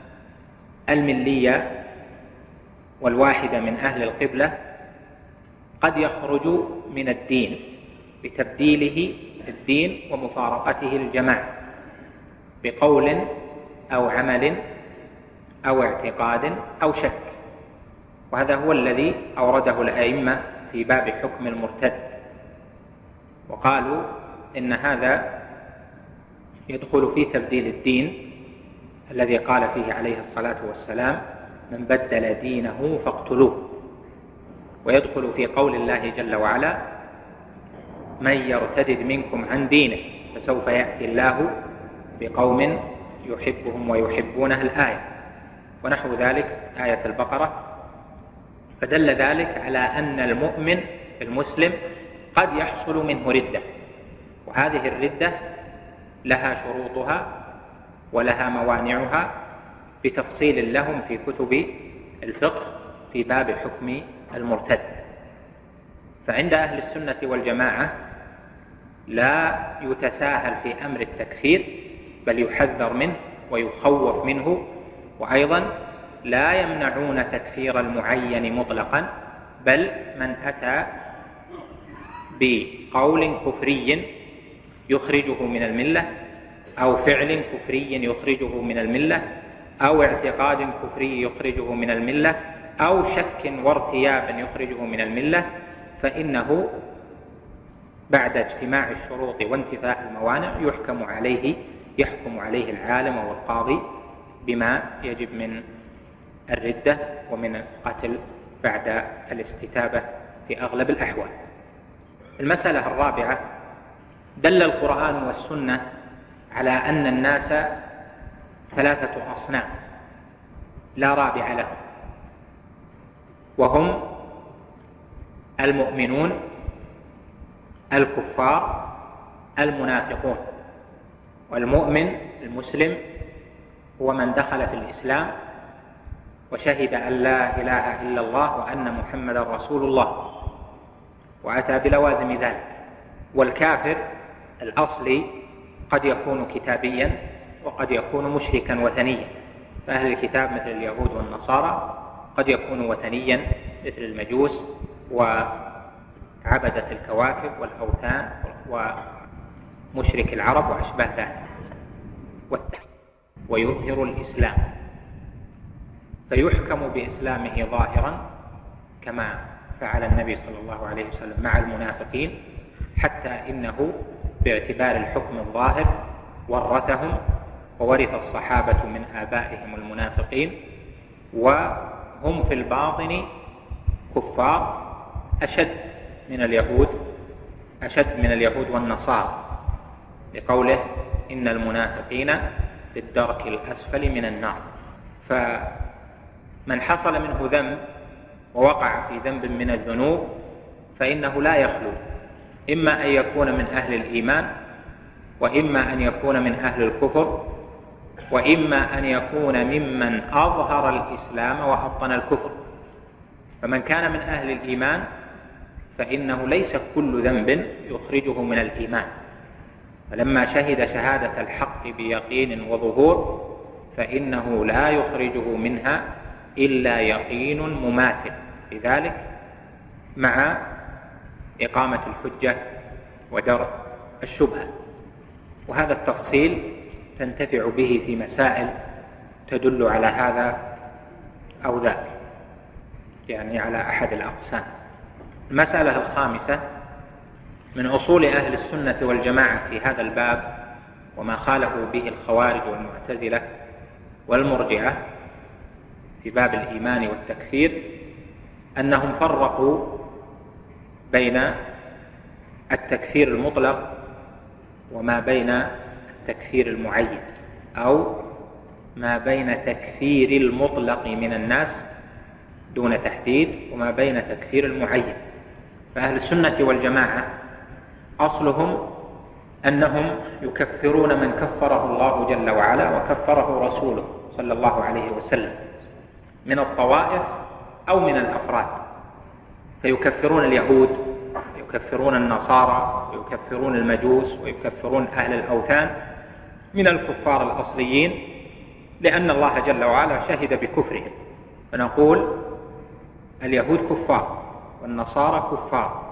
[SPEAKER 1] الملية والواحد من أهل القبلة قد يخرج من الدين بتبديله الدين ومفارقته الجماعة بقول أو عمل أو اعتقاد أو شك، وهذا هو الذي أورده الأئمة في باب حكم المرتد، وقالوا إن هذا يدخل في تبديل الدين الذي قال فيه عليه الصلاة والسلام: من بدل دينه فاقتلوه، ويدخل في قول الله جل وعلا: من يرتد منكم عن دينه فسوف يأتي الله بقوم يحبهم ويحبونه، الآية، ونحو ذلك آية البقرة. فدل ذلك على أن المؤمن المسلم قد يحصل منه ردة، وهذه الردة لها شروطها ولها موانعها بتفصيل لهم في كتب الفقه في باب حكم المرتد. فعند أهل السنة والجماعة لا يتساهل في أمر التكفير، بل يحذر منه ويخوف منه، وأيضا لا يمنعون تكفير المعين مطلقا، بل من أتى بقول كفري يخرجه من الملة أو فعل كفري يخرجه من الملة أو اعتقاد كفري يخرجه من الملة أو شك وارتياب يخرجه من الملة، فإنه بعد اجتماع الشروط وانتفاء الموانع يحكم عليه العالم والقاضي بما يجب من الردة ومن القتل بعد الاستتابة في أغلب الأحوال. المسألة الرابعة دل القرآن والسنة على أن الناس 3 أصناف لا رابع لهم، وهم المؤمنون، الكفار، المنافقون. والمؤمن المسلم هو من دخل في الإسلام وشهد أن لا إله إلا الله وأن محمدا رسول الله وأتى بلوازم ذلك. والكافر الأصلي قد يكون كتابيا وقد يكون مشركا وثنيا، فأهل الكتاب مثل اليهود والنصارى قد يكون وثنيا مثل المجوس وعبدة الكواكب والأوثان ومشرك العرب وأشباه ذلك، ويظهر الإسلام فيحكم بإسلامه ظاهرا كما فعل النبي صلى الله عليه وسلم مع المنافقين، حتى إنه باعتبار الحكم الظاهر ورثهم وورث الصحابة من آبائهم المنافقين، وهم في الباطن كفار أشد من اليهود والنصارى، لقوله إن المنافقين في الدرك الأسفل من النار. فمن حصل منه ذنب ووقع في ذنب من الذنوب فإنه لا يخلو، إما أن يكون من أهل الإيمان، وإما أن يكون من أهل الكفر، وإما أن يكون ممن أظهر الإسلام وأبطن الكفر. فمن كان من أهل الإيمان فإنه ليس كل ذنب يخرجه من الإيمان، فلما شهد شهادة الحق بيقين وظهور فإنه لا يخرجه منها إلا يقين مماثل، لذلك مع إقامة الحجة ودرء الشبهة. وهذا التفصيل تنتفع به في مسائل تدل على هذا أو ذاك، يعني على أحد الأقسام. المسألة الخامسة من أصول أهل السنة والجماعة في هذا الباب وما خالفوا به الخوارج والمعتزلة والمرجئة في باب الإيمان والتكفير أنهم فرقوا بين التكفير المطلق وما بين التكفير المعين، أو ما بين تكفير المطلق من الناس دون تحديد وما بين تكفير المعين. فأهل السنة والجماعة أصلهم أنهم يكفرون من كفره الله جل وعلا وكفره رسوله صلى الله عليه وسلم من الطوائف أو من الأفراد، فيكفرون اليهود ويكفرون النصارى ويكفرون المجوس ويكفرون أهل الأوثان من الكفار الأصليين، لأن الله جل وعلا شهد بكفرهم. فنقول اليهود كفار والنصارى كفار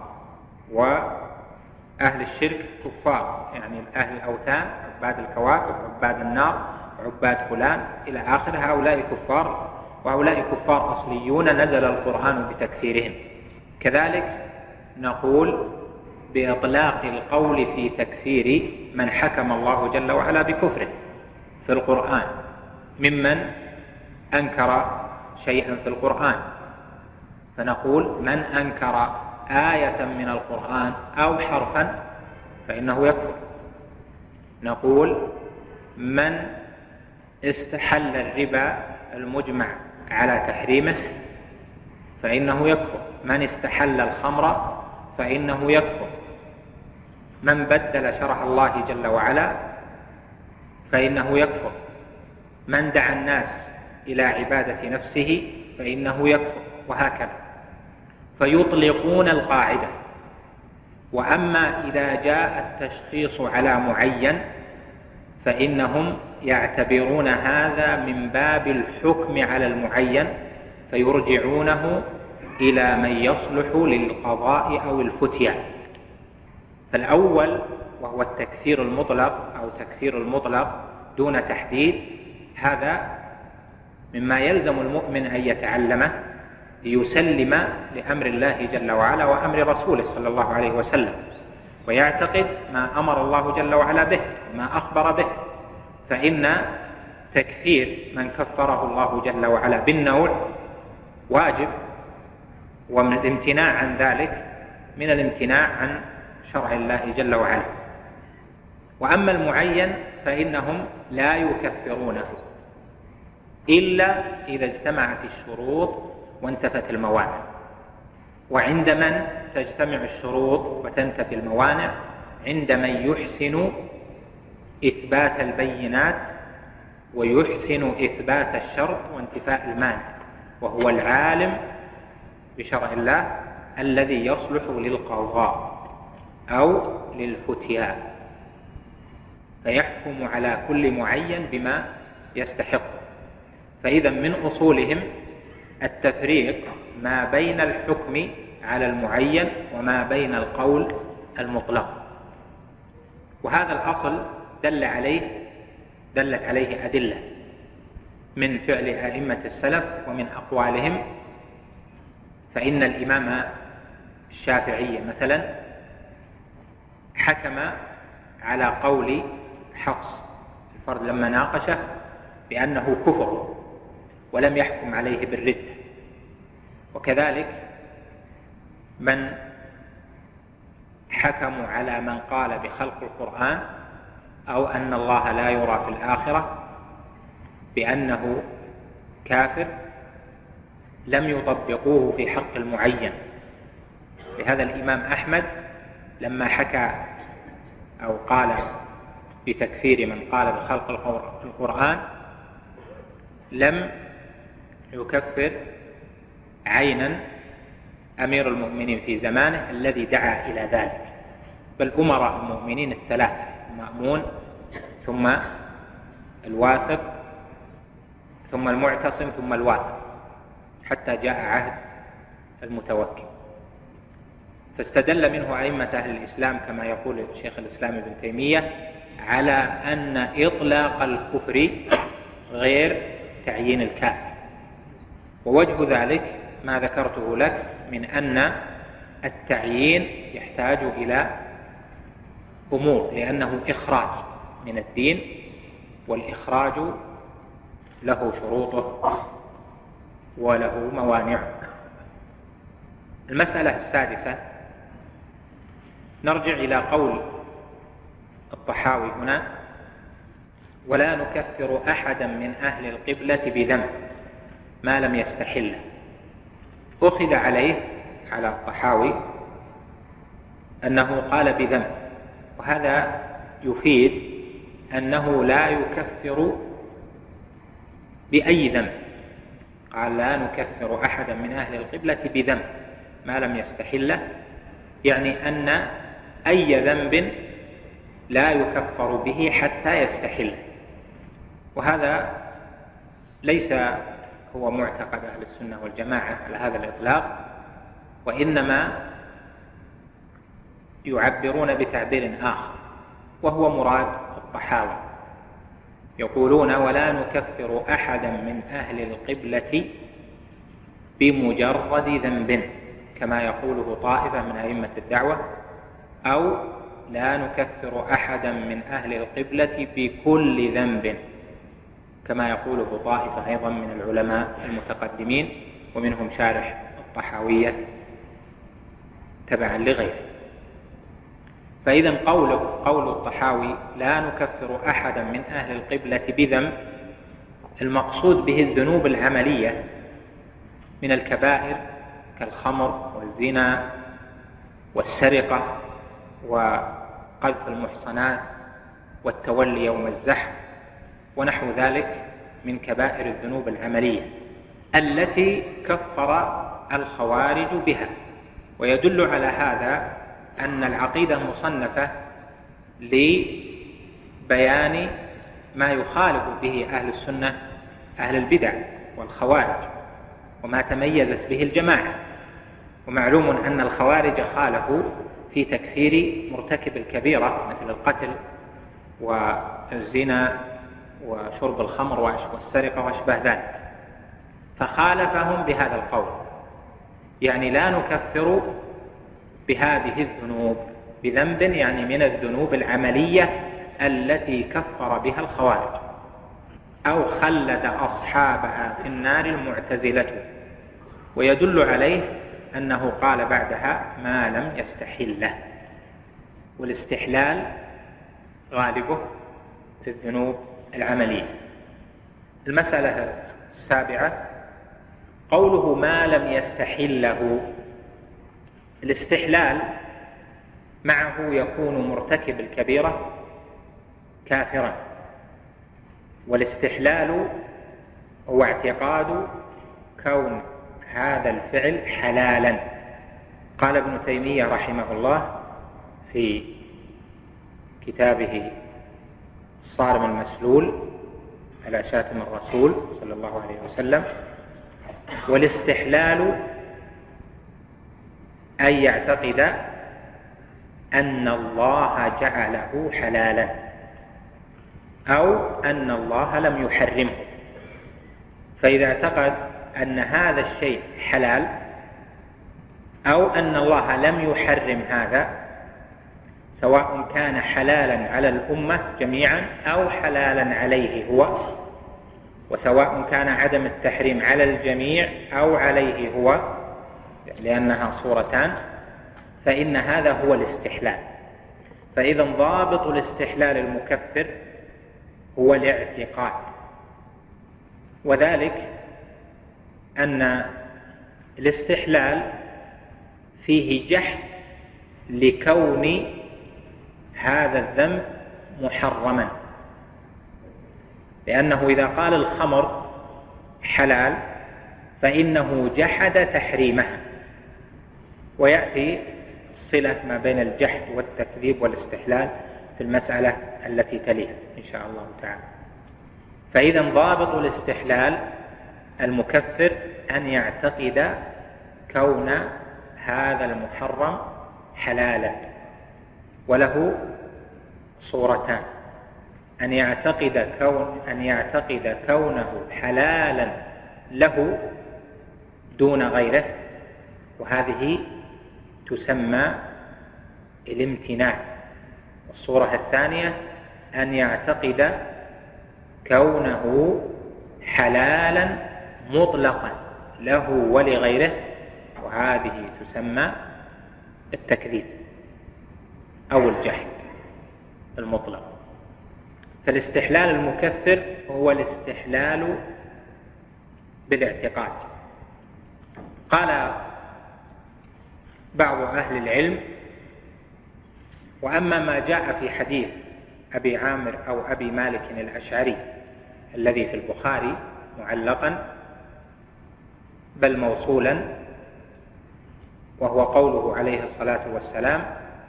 [SPEAKER 1] وأهل الشرك كفار، يعني أهل الأوثان، عباد الكواكب، عباد النار، عباد فلان إلى آخر، هؤلاء كفار، وهؤلاء كفار أصليون نزل القرآن بتكفيرهم. كذلك نقول بإطلاق القول في تكفير من حكم الله جل وعلا بكفره في القرآن ممن أنكر شيئا في القرآن، فنقول من أنكر آية من القرآن أو حرفا فإنه يكفر. نقول من استحل الربا المجمع على تحريمه فإنه يكفر، من استحل الخمر فإنه يكفر، من بدل شرع الله جل وعلا فإنه يكفر، من دعا الناس إلى عبادة نفسه فإنه يكفر، وهكذا. فيطلقون القاعدة. وأما إذا جاء التشخيص على معين فإنهم يعتبرون هذا من باب الحكم على المعين، فيرجعونه إلى من يصلح للقضاء أو الفتيا. فالأول وهو التكفير المطلق أو تكفير المطلق دون تحديد، هذا مما يلزم المؤمن أن يتعلمه ليسلم لأمر الله جل وعلا وأمر رسوله صلى الله عليه وسلم، ويعتقد ما أمر الله جل وعلا به وما أخبر به. فإن تكفير من كفره الله جل وعلا بالنوع واجب، ومن الامتناع عن ذلك من الامتناع عن شرع الله جل وعلا. وأما المعين فإنهم لا يكفرونه إلا إذا اجتمعت الشروط وانتفت الموانع. وعند من تجتمع الشروط وتنتفي الموانع؟ عند من يحسن إثبات البينات ويحسن إثبات الشرط وانتفاء المانع، وهو العالم بشرع الله الذي يصلح للقضاء أو للفتيا، فيحكم على كل معين بما يستحق. فإذا من أصولهم التفريق ما بين الحكم على المعين وما بين القول المطلق، وهذا الأصل دلت عليه أدلة من فعل أئمة السلف ومن أقوالهم. فإن الإمام الشافعي مثلا حكم على قول حفص الفرد لما ناقشه بأنه كفر ولم يحكم عليه بالردة. وكذلك من حكموا على من قال بخلق القرآن أو أن الله لا يرى في الآخرة بأنه كافر لم يطبقوه في حق المعين. لهذا الإمام أحمد لما حكى أو قال بتكفير من قال بخلق القرآن لم يكفر عينا أمير المؤمنين في زمانه الذي دعا إلى ذلك، بل أمراء المؤمنين الثلاثة: المأمون ثم الواثق ثم المعتصم ثم الواثق، حتى جاء عهد المتوكل. فاستدل منه أئمة أهل الإسلام كما يقول شيخ الإسلام ابن تيمية على أن إطلاق الكفر غير تعيين الكافر. ووجه ذلك ما ذكرته لك من أن التعيين يحتاج إلى أمور، لأنه إخراج من الدين، والإخراج له شروطه وله موانعه. المسألة السادسة نرجع إلى قول الطحاوي هنا: ولا نكفر أحدا من أهل القبلة بذنب ما لم يستحله. أخذ عليه على الطحاوي أنه قال بذنب، وهذا يفيد أنه لا يكفر بأي ذنب. قال: لا نكفر أحدا من أهل القبلة بذنب ما لم يستحله، يعني أن أي ذنب لا يكفر به حتى يستحله. وهذا ليس هو معتقد أهل السنة والجماعة على هذا الإطلاق، وإنما يعبرون بتعبير آخر وهو مراد الطحاوي. يقولون: ولا نكفر أحدا من أهل القبلة بمجرد ذنب، كما يقوله طائفة من أئمة الدعوة، أو لا نكفر أحدا من أهل القبلة بكل ذنب، كما يقوله طائفة أيضا من العلماء المتقدمين، ومنهم شارح الطحاوية تبعا لغيره. فإذا قول الطحاوي لا نكفر أحدا من أهل القبلة بذنب، المقصود به الذنوب العملية من الكبائر كالخمر والزنا والسرقة وقذف المحصنات والتولي يوم الزحف ونحو ذلك من كبائر الذنوب العملية التي كفر الخوارج بها. ويدل على هذا أن العقيدة المصنفة لبيان ما يخالف به أهل السنة أهل البدع والخوارج وما تميزت به الجماعة. ومعلوم أن الخوارج خالفوا في تكفير مرتكب الكبيرة مثل القتل والزنا وشرب الخمر والسرقة وأشبه ذلك، فخالفهم بهذا القول، يعني لا نكفر بهذه الذنوب بذنب، يعني من الذنوب العملية التي كفر بها الخوارج أو خلد أصحابها في النار المعتزلة. ويدل عليه أنه قال بعدها ما لم يستحله، والاستحلال غالبه في الذنوب العملية. المسألة السابعة قوله ما لم يستحله. الاستحلال معه يكون مرتكب الكبيرة كافرا، والاستحلال هو اعتقاد كون هذا الفعل حلالا. قال ابن تيمية رحمه الله في كتابه الصارم المسلول على شاتم الرسول صلى الله عليه وسلم: والاستحلال أن يعتقد أن الله جعله حلالا أو أن الله لم يحرمه. فإذا اعتقد أن هذا الشيء حلال أو أن الله لم يحرم هذا، سواء كان حلالا على الأمة جميعا أو حلالا عليه هو، وسواء كان عدم التحريم على الجميع أو عليه هو، لأنها صورتان، فإن هذا هو الاستحلال. فإذا ضابط الاستحلال المكفر هو الاعتقاد، وذلك أن الاستحلال فيه جحد لكون هذا الذنب محرما، لأنه إذا قال الخمر حلال فإنه جحد تحريمها، ويأتي الصلة ما بين الجحد والتكذيب والاستحلال في المسألة التي تليها إن شاء الله تعالى. فإذا ضابط الاستحلال المكفر أن يعتقد كون هذا المحرم حلالا، وله صورتان: أن يعتقد كونه حلالا له دون غيره، وهذه تسمى الامتناع. والصورة الثانية أن يعتقد كونه حلالا مطلقا له ولغيره، وهذه تسمى التكذيب أو الجحد المطلق. فالاستحلال المكفر هو الاستحلال بالاعتقاد. قال بعض أهل العلم: وأما ما جاء في حديث أبي عامر أو أبي مالك الأشعري الذي في البخاري معلقا بل موصولا، وهو قوله عليه الصلاة والسلام: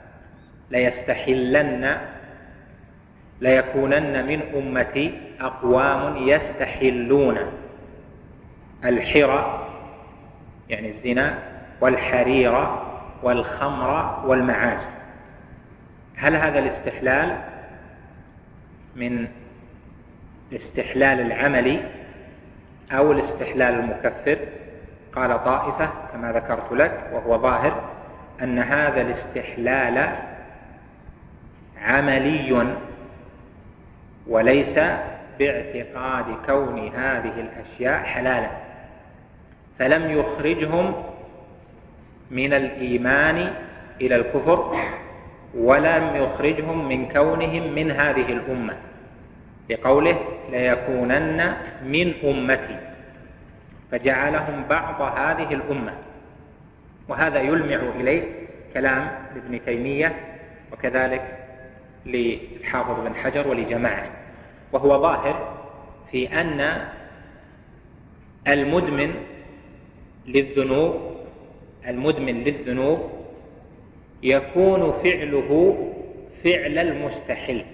[SPEAKER 1] ليكونن من أمتي أقوام يستحلون الحرى يعني الزنا والحرير والخمر والمعازف. هل هذا الاستحلال من الاستحلال العملي أو الاستحلال المكفر؟ قال طائفة كما ذكرت لك، وهو ظاهر أن هذا الاستحلال عملي وليس باعتقاد كون هذه الأشياء حلالا، فلم يخرجهم من الإيمان إلى الكفر ولم يخرجهم من كونهم من هذه الأمة، بقوله ليكونن من أمتي، فجعلهم بعض هذه الأمة. وهذا يلمع إليه كلام ابن تيمية وكذلك للحافظ بن حجر ولجماعة، وهو ظاهر في أن المدمن للذنوب يكون فعله فعل المستحل،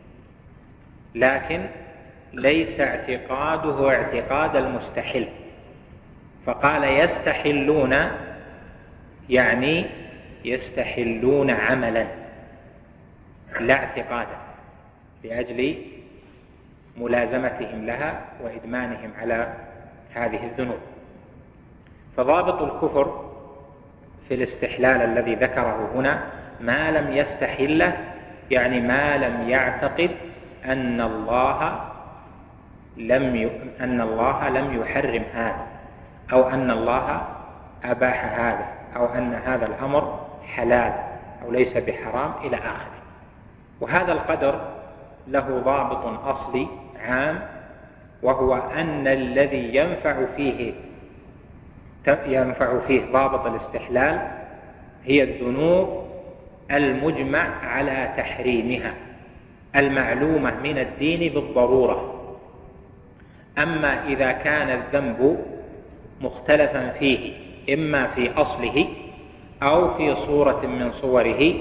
[SPEAKER 1] لكن ليس اعتقاده اعتقاد المستحل. فقال يستحلون يعني يستحلون عملا لا اعتقادا، لأجل ملازمتهم لها وإدمانهم على هذه الذنوب. فضابط الكفر في الاستحلال الذي ذكره هنا ما لم يستحله، يعني ما لم يعتقد أن الله لم يحرم هذا، أو أن الله أباح هذا، أو أن هذا الأمر حلال أو ليس بحرام إلى آخره. وهذا القدر له ضابط أصلي عام، وهو أن الذي ينفع فيه ضابط الاستحلال هي الذنوب المجمع على تحريمها المعلومة من الدين بالضرورة. أما إذا كان الذنب مختلفا فيه إما في أصله أو في صورة من صوره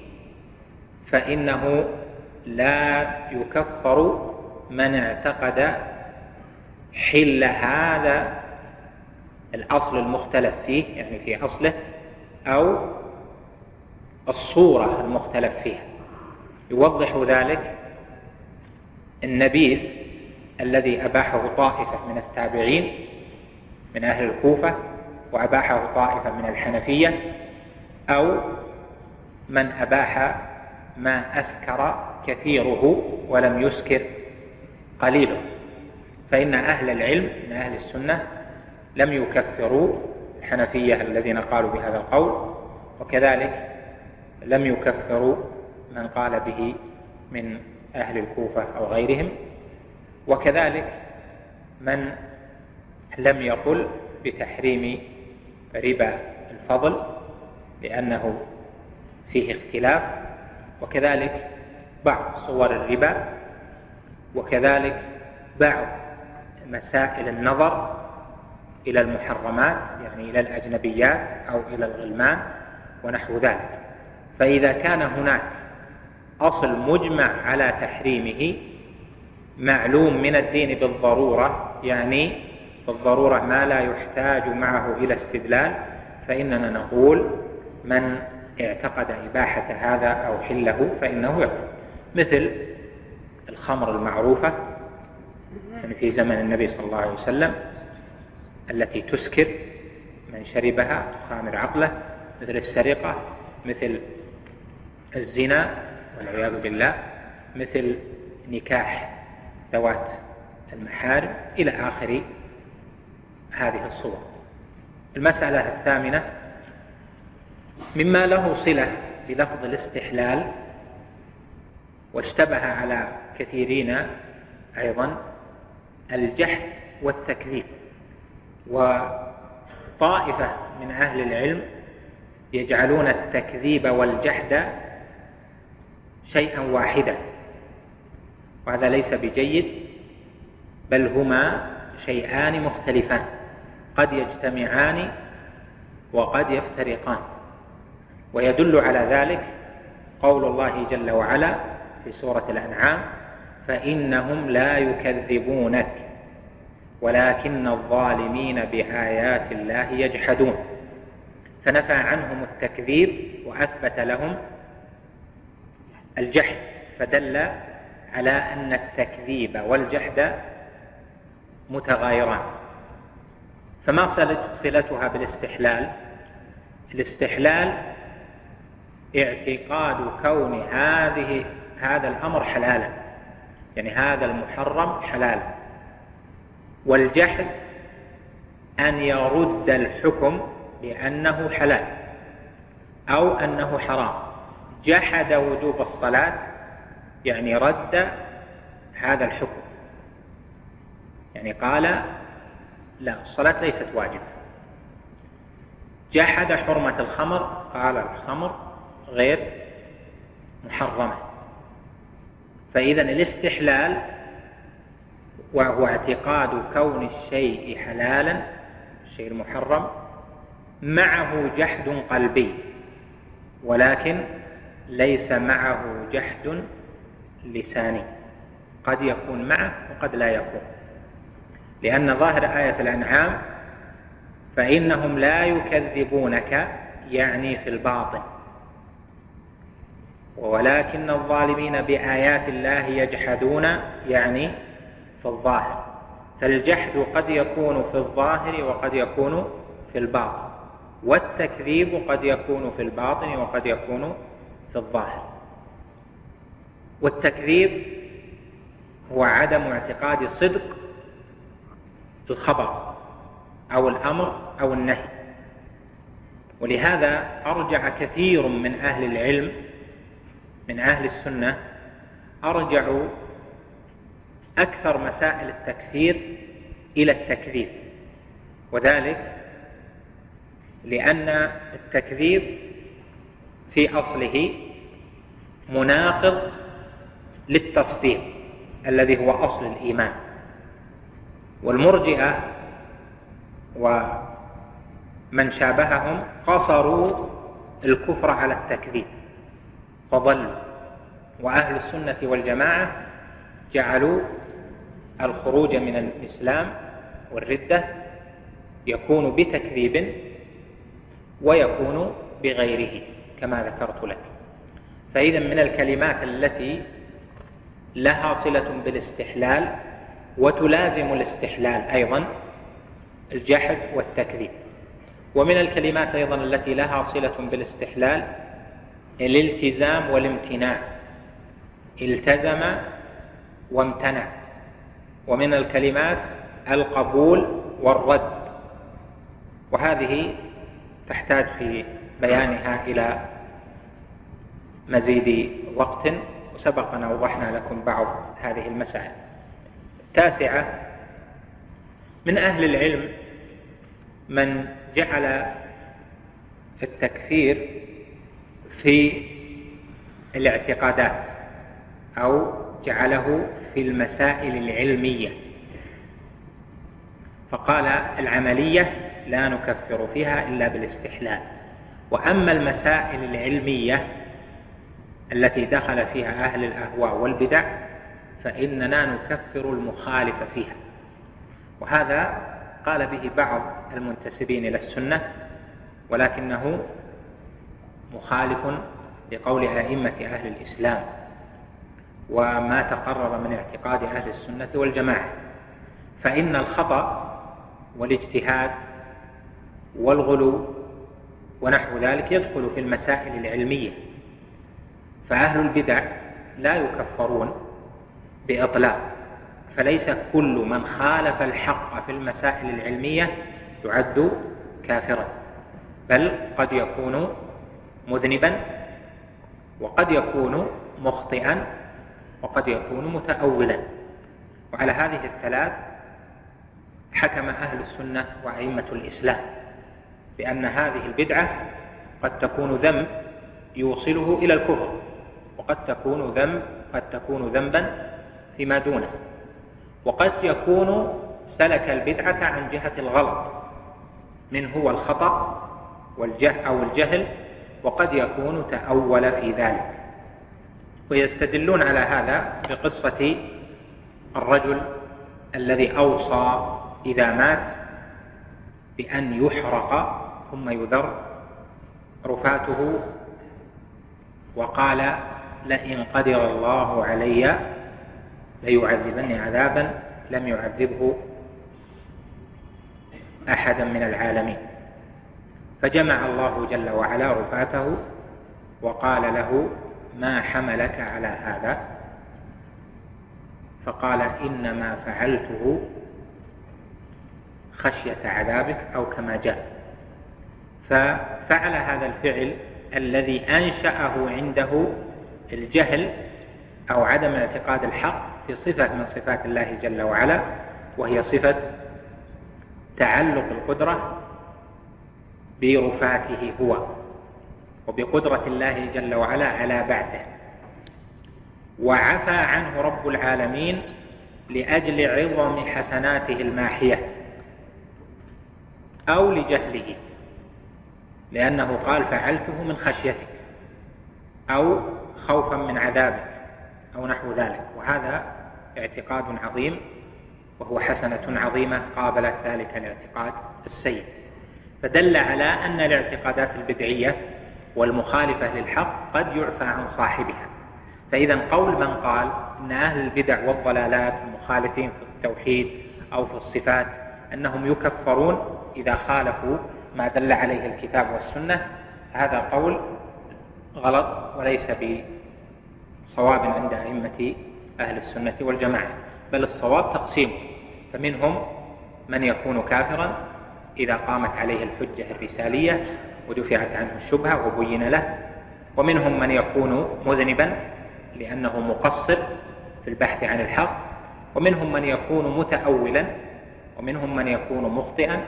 [SPEAKER 1] فإنه لا يكفر من اعتقد حل هذا الأصل المختلف فيه، يعني في أصله أو الصورة المختلف فيها. يوضح ذلك النبيذ الذي أباحه طائفة من التابعين من أهل الكوفة وأباحه طائفة من الحنفية، أو من أباح ما أسكر كثيره ولم يسكر قليله. فإن أهل العلم من أهل السنة لم يكفروا الحنفية الذين قالوا بهذا القول، وكذلك لم يكفروا من قال به من أهل الكوفة أو غيرهم، وكذلك من لم يقل بتحريم ربا الفضل لأنه فيه اختلاف، وكذلك بعض صور الربا، وكذلك بعض مسائل النظر إلى المحرمات يعني إلى الأجنبيات أو إلى الغلمان ونحو ذلك. فإذا كان هناك أصل مجمع على تحريمه معلوم من الدين بالضرورة، يعني بالضرورة ما لا يحتاج معه إلى استدلال، فإننا نقول من اعتقد إباحة هذا أو حله فإنه يكفر. مثل الخمر المعروفة يعني في زمن النبي صلى الله عليه وسلم التي تسكر من شربها تخامر عقله، مثل السرقة، مثل الزنا والعياذ بالله، مثل نكاح ذوات المحارم إلى آخر هذه الصور. المسألة الثامنة مما له صلة بلفظ الاستحلال واشتبه على كثيرين أيضا الجحد والتكذيب. وطائفة من أهل العلم يجعلون التكذيب والجحد شيئا واحدا، وهذا ليس بجيد، بل هما شيئان مختلفان قد يجتمعان وقد يفترقان. ويدل على ذلك قول الله جل وعلا في سورة الأنعام: فإنهم لا يكذبونك ولكن الظالمين بآيات الله يجحدون. فنفى عنهم التكذيب وأثبت لهم الجحد، فدل على أن التكذيب والجحد متغايران. فما صلتها بالاستحلال؟ الاستحلال اعتقاد كون هذا الأمر حلالا، يعني هذا المحرم حلالا، والجحد أن يرد الحكم بأنه حلال أو أنه حرام. جحد وجوب الصلاة يعني رد هذا الحكم، يعني قال لا، الصلاة ليست واجبة. جحد حرمة الخمر، قال الخمر غير محرمة. فإذا الاستحلال وهو اعتقاد كون الشيء حلالا، الشيء المحرم، معه جحد قلبي، ولكن ليس معه جحد لساني، قد يكون معه وقد لا يكون، لأن ظاهر آية الأنعام فإنهم لا يكذبونك يعني في الباطن، ولكن الظالمين بآيات الله يجحدون يعني في الظاهر. فالجحد قد يكون في الظاهر وقد يكون في الباطن، والتكذيب قد يكون في الباطن وقد يكون في الظاهر. والتكذيب هو عدم اعتقاد صدق الخبر أو الأمر أو النهي. ولهذا أرجع كثير من أهل العلم من أهل السنة أرجعوا أكثر مسائل التكفير إلى التكذيب، وذلك لأن التكذيب في أصله مناقض للتصديق الذي هو أصل الإيمان. والمرجئة ومن شابههم قصروا الكفر على التكذيب فضلوا، وأهل السنة والجماعة جعلوا الخروج من الإسلام والردة يكون بتكذيب ويكون بغيره كما ذكرت لك. فإذا من الكلمات التي لها صلة بالاستحلال وتلازم الاستحلال أيضا الجحد والتكذيب، ومن الكلمات أيضا التي لها صلة بالاستحلال الالتزام والامتناع، التزم وامتنع، ومن الكلمات القبول والرد، وهذه تحتاج في بيانها إلى مزيد وقت، وسبق أن وضحنا لكم بعض هذه المسائل. التاسعة، من أهل العلم من جعل التكفير في الاعتقادات أو جعله في المسائل العلمية، فقال العملية لا نكفر فيها إلا بالاستحلال، وأما المسائل العلمية التي دخل فيها أهل الأهواء والبدع فإننا نكفر المخالف فيها. وهذا قال به بعض المنتسبين إلى السنة، ولكنه مخالف لقول أئمة أهل الإسلام وما تقرر من اعتقاد أهل السنة والجماعة، فإن الخطأ والاجتهاد والغلو ونحو ذلك يدخل في المسائل العلمية، فأهل البدع لا يكفرون بإطلاق، فليس كل من خالف الحق في المسائل العلمية يعد كافرا، بل قد يكون مذنبا، وقد يكون مخطئا، وقد يكون متأولا. وعلى هذه الثلاث حكم أهل السنة وأئمة الإسلام بأن هذه البدعة قد تكون ذنب يوصله إلى الكفر، وقد تكون ذنبا فيما دونه، وقد يكون سلك البدعة عن جهة الغلط من هو الخطأ أو الجهل، وقد يكون تأول في ذلك. ويستدلون على هذا بقصة الرجل الذي أوصى إذا مات بأن يحرق ثم يذر رفاته، وقال لئن قدر الله علي ليعذبني عذابا لم يعذبه أحدا من العالمين. فجمع الله جل وعلا رفاته وقال له ما حملك على هذا؟ فقال إنما فعلته خشية عذابك، أو كما جاء. ففعل هذا الفعل الذي أنشأه عنده الجهل أو عدم اعتقاد الحق في صفة من صفات الله جل وعلا، وهي صفة تعلق القدرة برفاته هو وبقدرة الله جل وعلا على بعثه. وعفى عنه رب العالمين لأجل عظم حسناته الماحية أو لجهله، لأنه قال فعلته من خشيتك أو خوفا من عذابك أو نحو ذلك، وهذا اعتقاد عظيم وهو حسنة عظيمة قابلت ذلك الاعتقاد السيء. فدل على أن الاعتقادات البدعية والمخالفة للحق قد يعفى عن صاحبها. فإذا قول من قال إن أهل البدع والضلالات المخالفين في التوحيد أو في الصفات أنهم يكفرون إذا خالفوا ما دل عليه الكتاب والسنة، هذا قول غلط وليس بصواب عند أئمة أهل السنة والجماعة، بل الصواب تقسيم، فمنهم من يكون كافرا إذا قامت عليه الحجة الرسالية ودفعت عنه الشبهة وبين له، ومنهم من يكون مذنبا لأنه مقصر في البحث عن الحق، ومنهم من يكون متأولا، ومنهم من يكون مخطئا،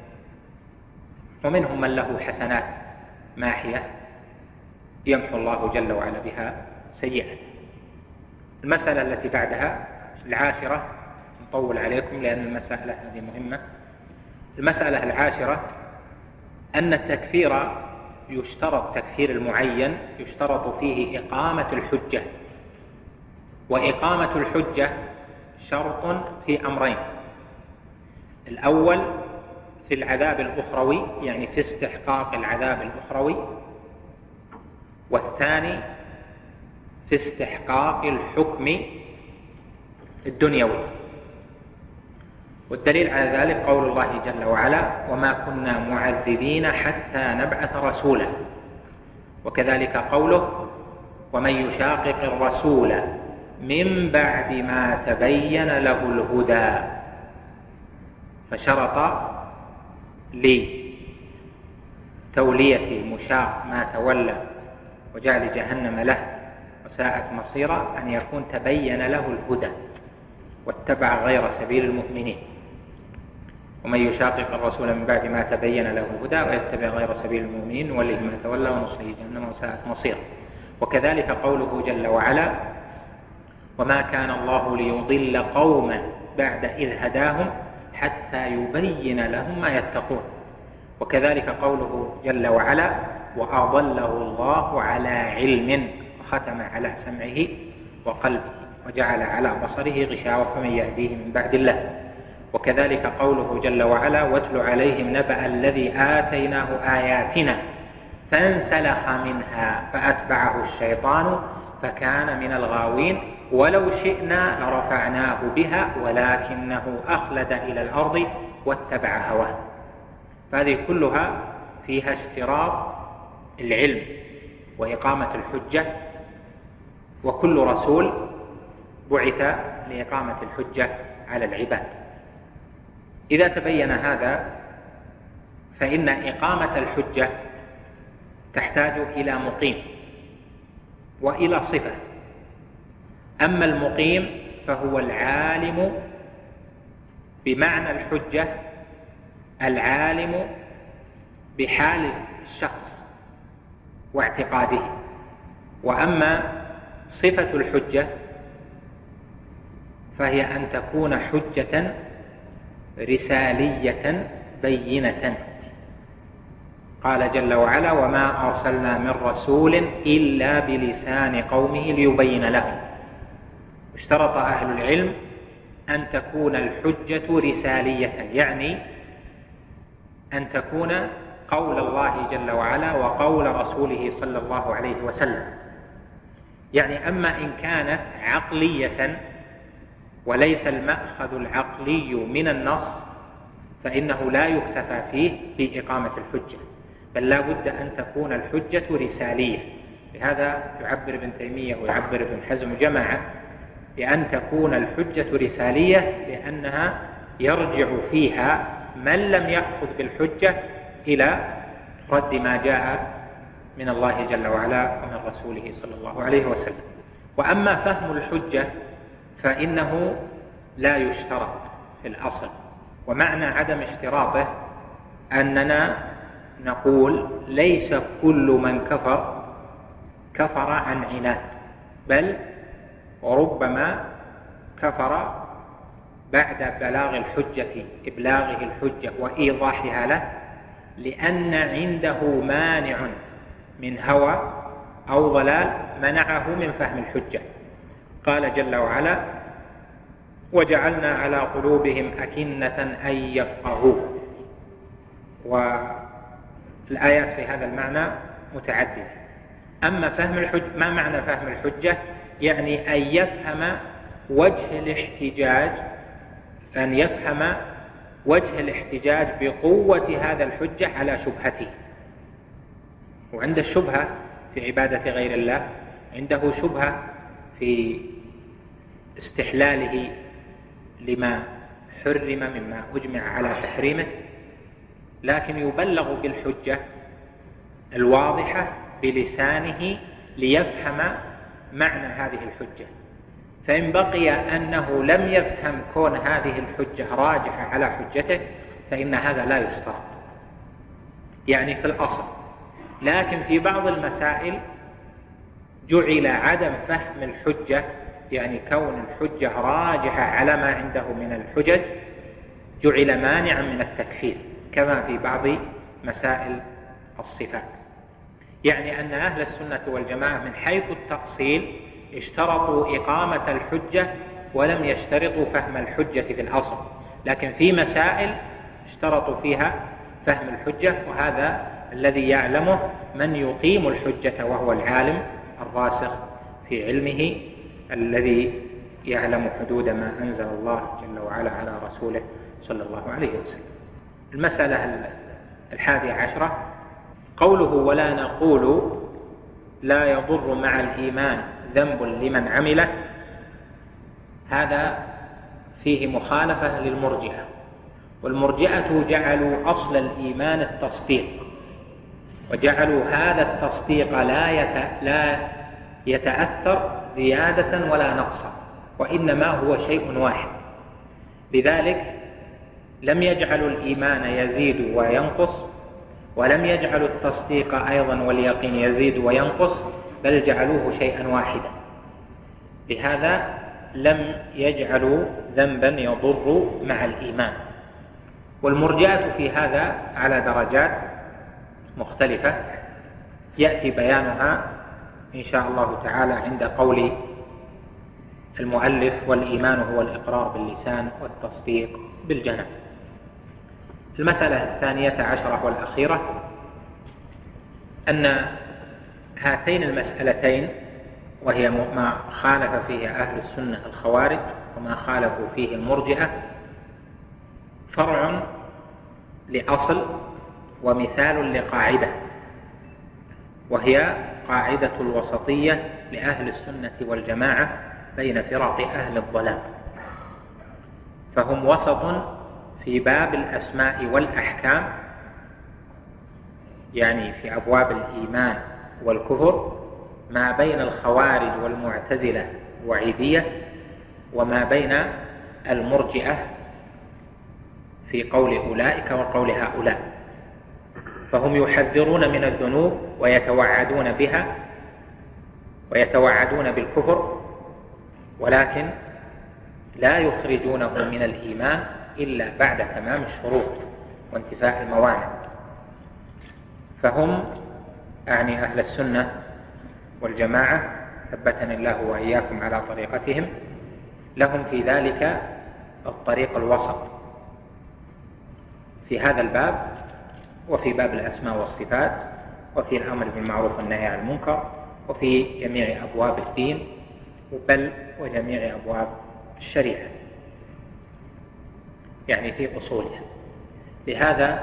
[SPEAKER 1] ومنهم من له حسنات ماحية يمحو الله جل وعلا بها سيئة. المسألة التي بعدها العاشرة، نطول عليكم لأن المسألة هذه مهمة. المسألة العاشرة أن التكفير يشترط، تكفير المعين يشترط فيه إقامة الحجة، وإقامة الحجة شرط في أمرين: الأول في العذاب الأخروي، يعني في استحقاق العذاب الأخروي، والثاني في استحقاق الحكم الدنيوي. والدليل على ذلك قول الله جل وعلا: وما كنا معذبين حتى نبعث رسولا. وكذلك قوله: ومن يشاقق الرسول من بعد ما تبين له الهدى. فشرط لتولية مشاق ما تولى وجعل جهنم له وساءت مصيرا أن يكون تبين له الهدى واتبع غير سبيل المؤمنين. ومن يشاقق الرسول من بعد ما تبين له الهدى ويتبع غير سبيل المؤمنين نوله ما تولى ونصله جهنم وساءت مصيرا. وكذلك قوله جل وعلا: وما كان الله ليضل قوما بعد إذ هداهم حتى يبين لهم ما يتقون. وكذلك قوله جل وعلا: وأضله الله على علم وختم على سمعه وقلبه وجعل على بصره غشاوة فمن يهديه من بعد الله. وكذلك قوله جل وعلا: واتل عليهم نبأ الذي آتيناه آياتنا فانسلخ منها فأتبعه الشيطان فكان من الغاوين ولو شئنا لرفعناه بها ولكنه أخلد إلى الأرض واتبع هواه. فهذه كلها فيها اشتراط العلم وإقامة الحجة، وكل رسول بعث لإقامة الحجة على العباد. إذا تبين هذا فإن إقامة الحجة تحتاج إلى مقيم وإلى صفة. أما المقيم فهو العالم بمعنى الحجة، العالم بحال الشخص واعتقاده. وأما صفة الحجة فهي أن تكون حجة رسالية بينة. قال جل وعلا: وما أرسلنا من رسول إلا بلسان قومه ليبين لهم. اشترط أهل العلم أن تكون الحجة رسالية، يعني أن تكون قول الله جل وعلا وقول رسوله صلى الله عليه وسلم. يعني أما إن كانت عقلية وليس المأخذ العقلي من النص فإنه لا يكتفى فيه في إقامة الحجة، بل لا بد أن تكون الحجة رسالية. لهذا يعبر ابن تيمية ويعبر ابن حزم جماعة بأن تكون الحجة رسالية، لأنها يرجع فيها من لم يأخذ بالحجة إلى رد ما جاء من الله جل وعلا ومن رسوله صلى الله عليه وسلم. وأما فهم الحجة فإنه لا يشترط في الأصل، ومعنى عدم اشتراطه أننا نقول ليس كل من كفر عن عناد، بل وربما كفر بعد بلاغ الحجة، إبلاغه الحجة وإيضاحها له، لأن عنده مانع من هوى أو ضلال منعه من فهم الحجة. قال جل وعلا: وجعلنا على قلوبهم أكنة أن يفقهوه. والآيات في هذا المعنى متعددة. أما فهم الحجة، ما معنى فهم الحجة؟ يعني أن يفهم وجه الاحتجاج، أن يفهم وجه الاحتجاج بقوة هذا الحجة على شبهته. وعند الشبهة في عبادة غير الله، عنده شبهة في استحلاله لما حرم مما أجمع على تحريمه، لكن يبلغ بالحجة الواضحة بلسانه ليفهم معنى هذه الحجة. فإن بقي أنه لم يفهم كون هذه الحجة راجحة على حجته فإن هذا لا يشترط، يعني في الأصل. لكن في بعض المسائل جعل عدم فهم الحجة، يعني كون الحجة راجحة على ما عنده من الحجج، جعل مانعا من التكفير، كما في بعض مسائل الصفات. يعني أن أهل السنة والجماعة من حيث التأصيل اشترطوا إقامة الحجة ولم يشترطوا فهم الحجة في الأصل، لكن في مسائل اشترطوا فيها فهم الحجة، وهذا الذي يعلمه من يقيم الحجة وهو العالم الراسخ في علمه الذي يعلم حدود ما أنزل الله جل وعلا على رسوله صلى الله عليه وسلم. المسألة 11 قوله ولا نقول لا يضر مع الإيمان ذنب لمن عمله، هذا فيه مخالفة للمرجئة، والمرجئة جعلوا أصل الإيمان التصديق، وجعلوا هذا التصديق لا يتأثر زيادة ولا نقصا، وإنما هو شيء واحد. لذلك لم يجعلوا الإيمان يزيد وينقص، ولم يجعلوا التصديق أيضا واليقين يزيد وينقص، بل جعلوه شيئا واحدا. لهذا لم يجعلوا ذنبا يضر مع الإيمان. والمرجئة في هذا على درجات مختلفة يأتي بيانها إن شاء الله تعالى عند قول المؤلف والإيمان هو الإقرار باللسان والتصديق بالجنان. المسألة 12 والأخيرة أن هاتين المسألتين، وهي ما خالف فيه أهل السنة الخوارج وما خالفوا فيه المرجئة، فرع لأصل ومثال لقاعدة، وهي قاعدة الوسطية لأهل السنة والجماعة بين فرق أهل الضلال. فهم وسط في باب الأسماء والأحكام، يعني في أبواب الإيمان والكفر، ما بين الخوارج والمعتزلة والوعيدية، وما بين المرجئة في قول أولئك وقول هؤلاء. فهم يحذرون من الذنوب ويتوعدون بها ويتوعدون بالكفر، ولكن لا يخرجونه من الإيمان إلا بعد تمام الشروط وانتفاء الموانع. فهم أعني أهل السنة والجماعة ثبتني الله وإياكم على طريقتهم، لهم في ذلك الطريق الوسط في هذا الباب، وفي باب الأسماء والصفات، وفي الأمر بالمعروف والنهي عن المنكر، وفي جميع أبواب الدين، بل وجميع أبواب الشريعة، يعني في أصولها. لهذا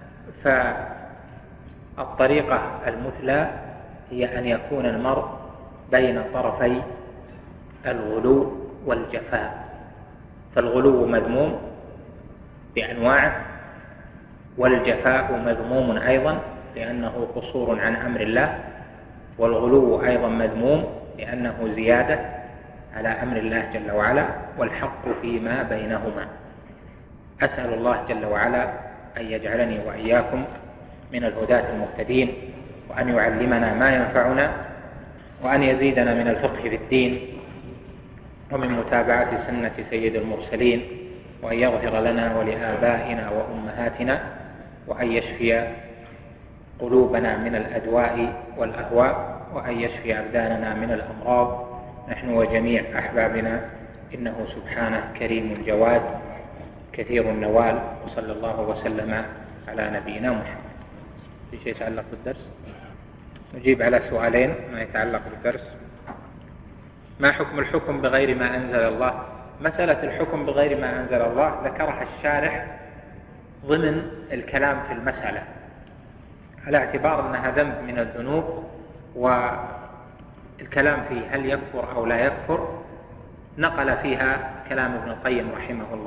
[SPEAKER 1] فالطريقة المثلى هي أن يكون المرء بين طرفي الغلو والجفاء. فالغلو مذموم بأنواعه، والجفاء مذموم أيضا لأنه قصور عن أمر الله، والغلو أيضا مذموم لأنه زيادة على أمر الله جل وعلا، والحق فيما بينهما. أسأل الله جل وعلا أن يجعلني وإياكم من الهداة المهتدين، وأن يعلمنا ما ينفعنا، وأن يزيدنا من الفقه في الدين ومن متابعة سنة سيد المرسلين، وأن يغفر لنا ولآبائنا وأمهاتنا، وأن يشفي قلوبنا من الأدواء والأهواء، وأن يشفي أبداننا من الأمراض نحن وجميع أحبابنا، إنه سبحانه كريم الجواد كثير النوال. وصلى الله وسلم على نبينا محمد. في شيء يتعلق بالدرس؟ نجيب على سؤالين ما يتعلق بالدرس. ما حكم الحكم بغير ما أنزل الله؟ مسألة الحكم بغير ما أنزل الله ذكرها الشارح ضمن الكلام في المسألة، على اعتبار أنها ذنب من الذنوب، والكلام في هل يكفر أو لا يكفر نقل فيها كلام ابن القيم رحمه الله،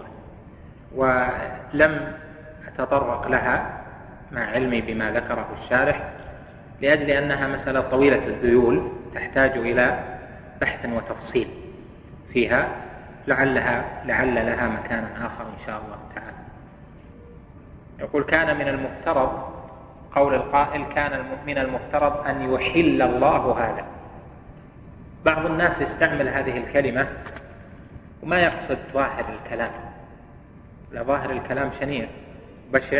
[SPEAKER 1] ولم أتطرق لها مع علمي بما ذكره الشارح، لأجل أنها مسألة طويلة الذيول تحتاج إلى بحث وتفصيل فيها، لعل لها مكان آخر إن شاء الله تعالى. يقول كان من المفترض، قول القائل كان من المفترض أن يحل الله هذا. بعض الناس يستعمل هذه الكلمة وما يقصد ظاهر الكلام، لا، ظاهر الكلام شنيع بشع،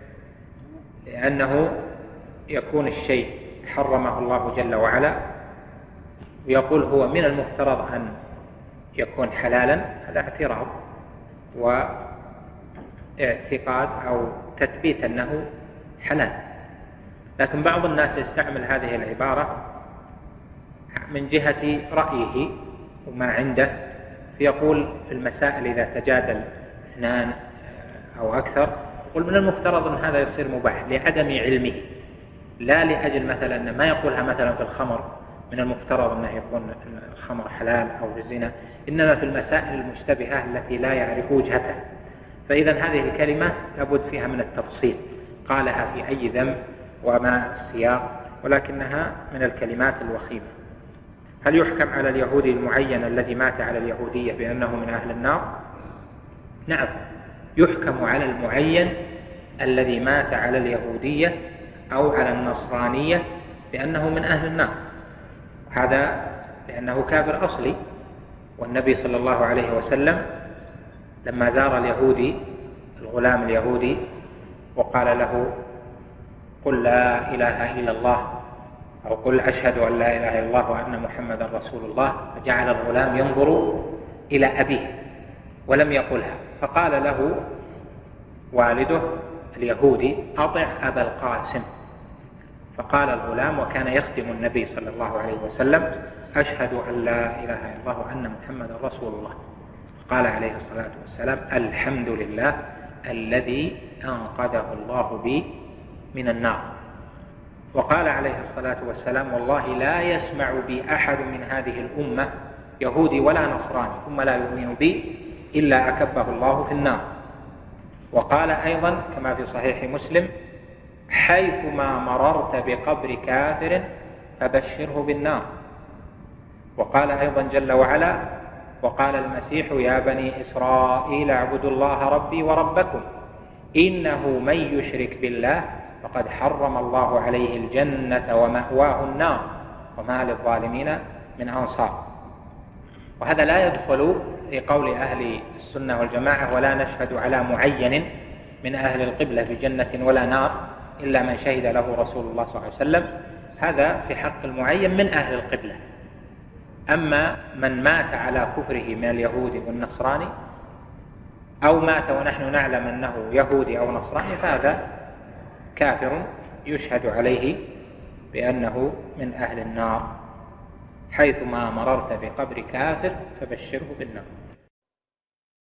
[SPEAKER 1] لأنه يكون الشيء حرمه الله جل وعلا ويقول هو من المفترض أن يكون حلالا، هذا اعتراض واعتقاد أو تثبيت أنه حلال. لكن بعض الناس يستعمل هذه العبارة من جهة رأيه وما عنده، فيقول في المسائل إذا تجادل اثنان أو أكثر يقول من المفترض أن هذا يصير مباح لعدم علمه، لا لأجل مثلا أن ما يقولها مثلا في الخمر من المفترض أنه يكون الخمر حلال أو الزنا، إنما في المسائل المشتبهة التي لا يعرف وجهتها. فإذا هذه الكلمة لابد فيها من التفصيل، قالها في أي ذنب وما السياق، ولكنها من الكلمات الوخيمة. هل يحكم على اليهودي المعين الذي مات على اليهودية بأنه من أهل النار؟ نعم، يحكم على المعين الذي مات على اليهودية أو على النصرانية بأنه من أهل النار، هذا لأنه كافر أصلي. والنبي صلى الله عليه وسلم لما زار اليهودي الغلام اليهودي وقال له قل لا إله إلا الله أو قل أشهد أن لا إله إلا الله وأن محمدا رسول الله، فجعل الغلام ينظر إلى أبيه ولم يقلها، فقال له والده اليهودي أطع أبا القاسم، فقال الغلام وكان يخدم النبي صلى الله عليه وسلم أشهد أن لا إله إلا الله وأن محمدا رسول الله. قال عليه الصلاة والسلام الحمد لله الذي أنقذه الله بي من النار. وقال عليه الصلاة والسلام والله لا يسمع بي أحد من هذه الأمة يهودي ولا نصراني ثم لا يؤمن بي إلا أكبه الله في النار. وقال أيضا كما في صحيح مسلم حيثما مررت بقبر كافر فبشره بالنار. وقال أيضا جل وعلا وقال المسيح يا بني إسرائيل اعبدوا الله ربي وربكم إنه من يشرك بالله فقد حرم الله عليه الجنة ومأواه النار وما للظالمين من أنصار. وهذا لا يدخل في قول أهل السنة والجماعة ولا نشهد على معين من أهل القبلة بجنة ولا نار إلا من شهد له رسول الله صلى الله عليه وسلم، هذا في حق المعين من أهل القبلة. أما من مات على كفره من اليهود والنصراني أو مات ونحن نعلم أنه يهودي أو نصراني فهذا كافر يشهد عليه بأنه من أهل النار حيثما مررت بقبر كافر فبشره بالنار.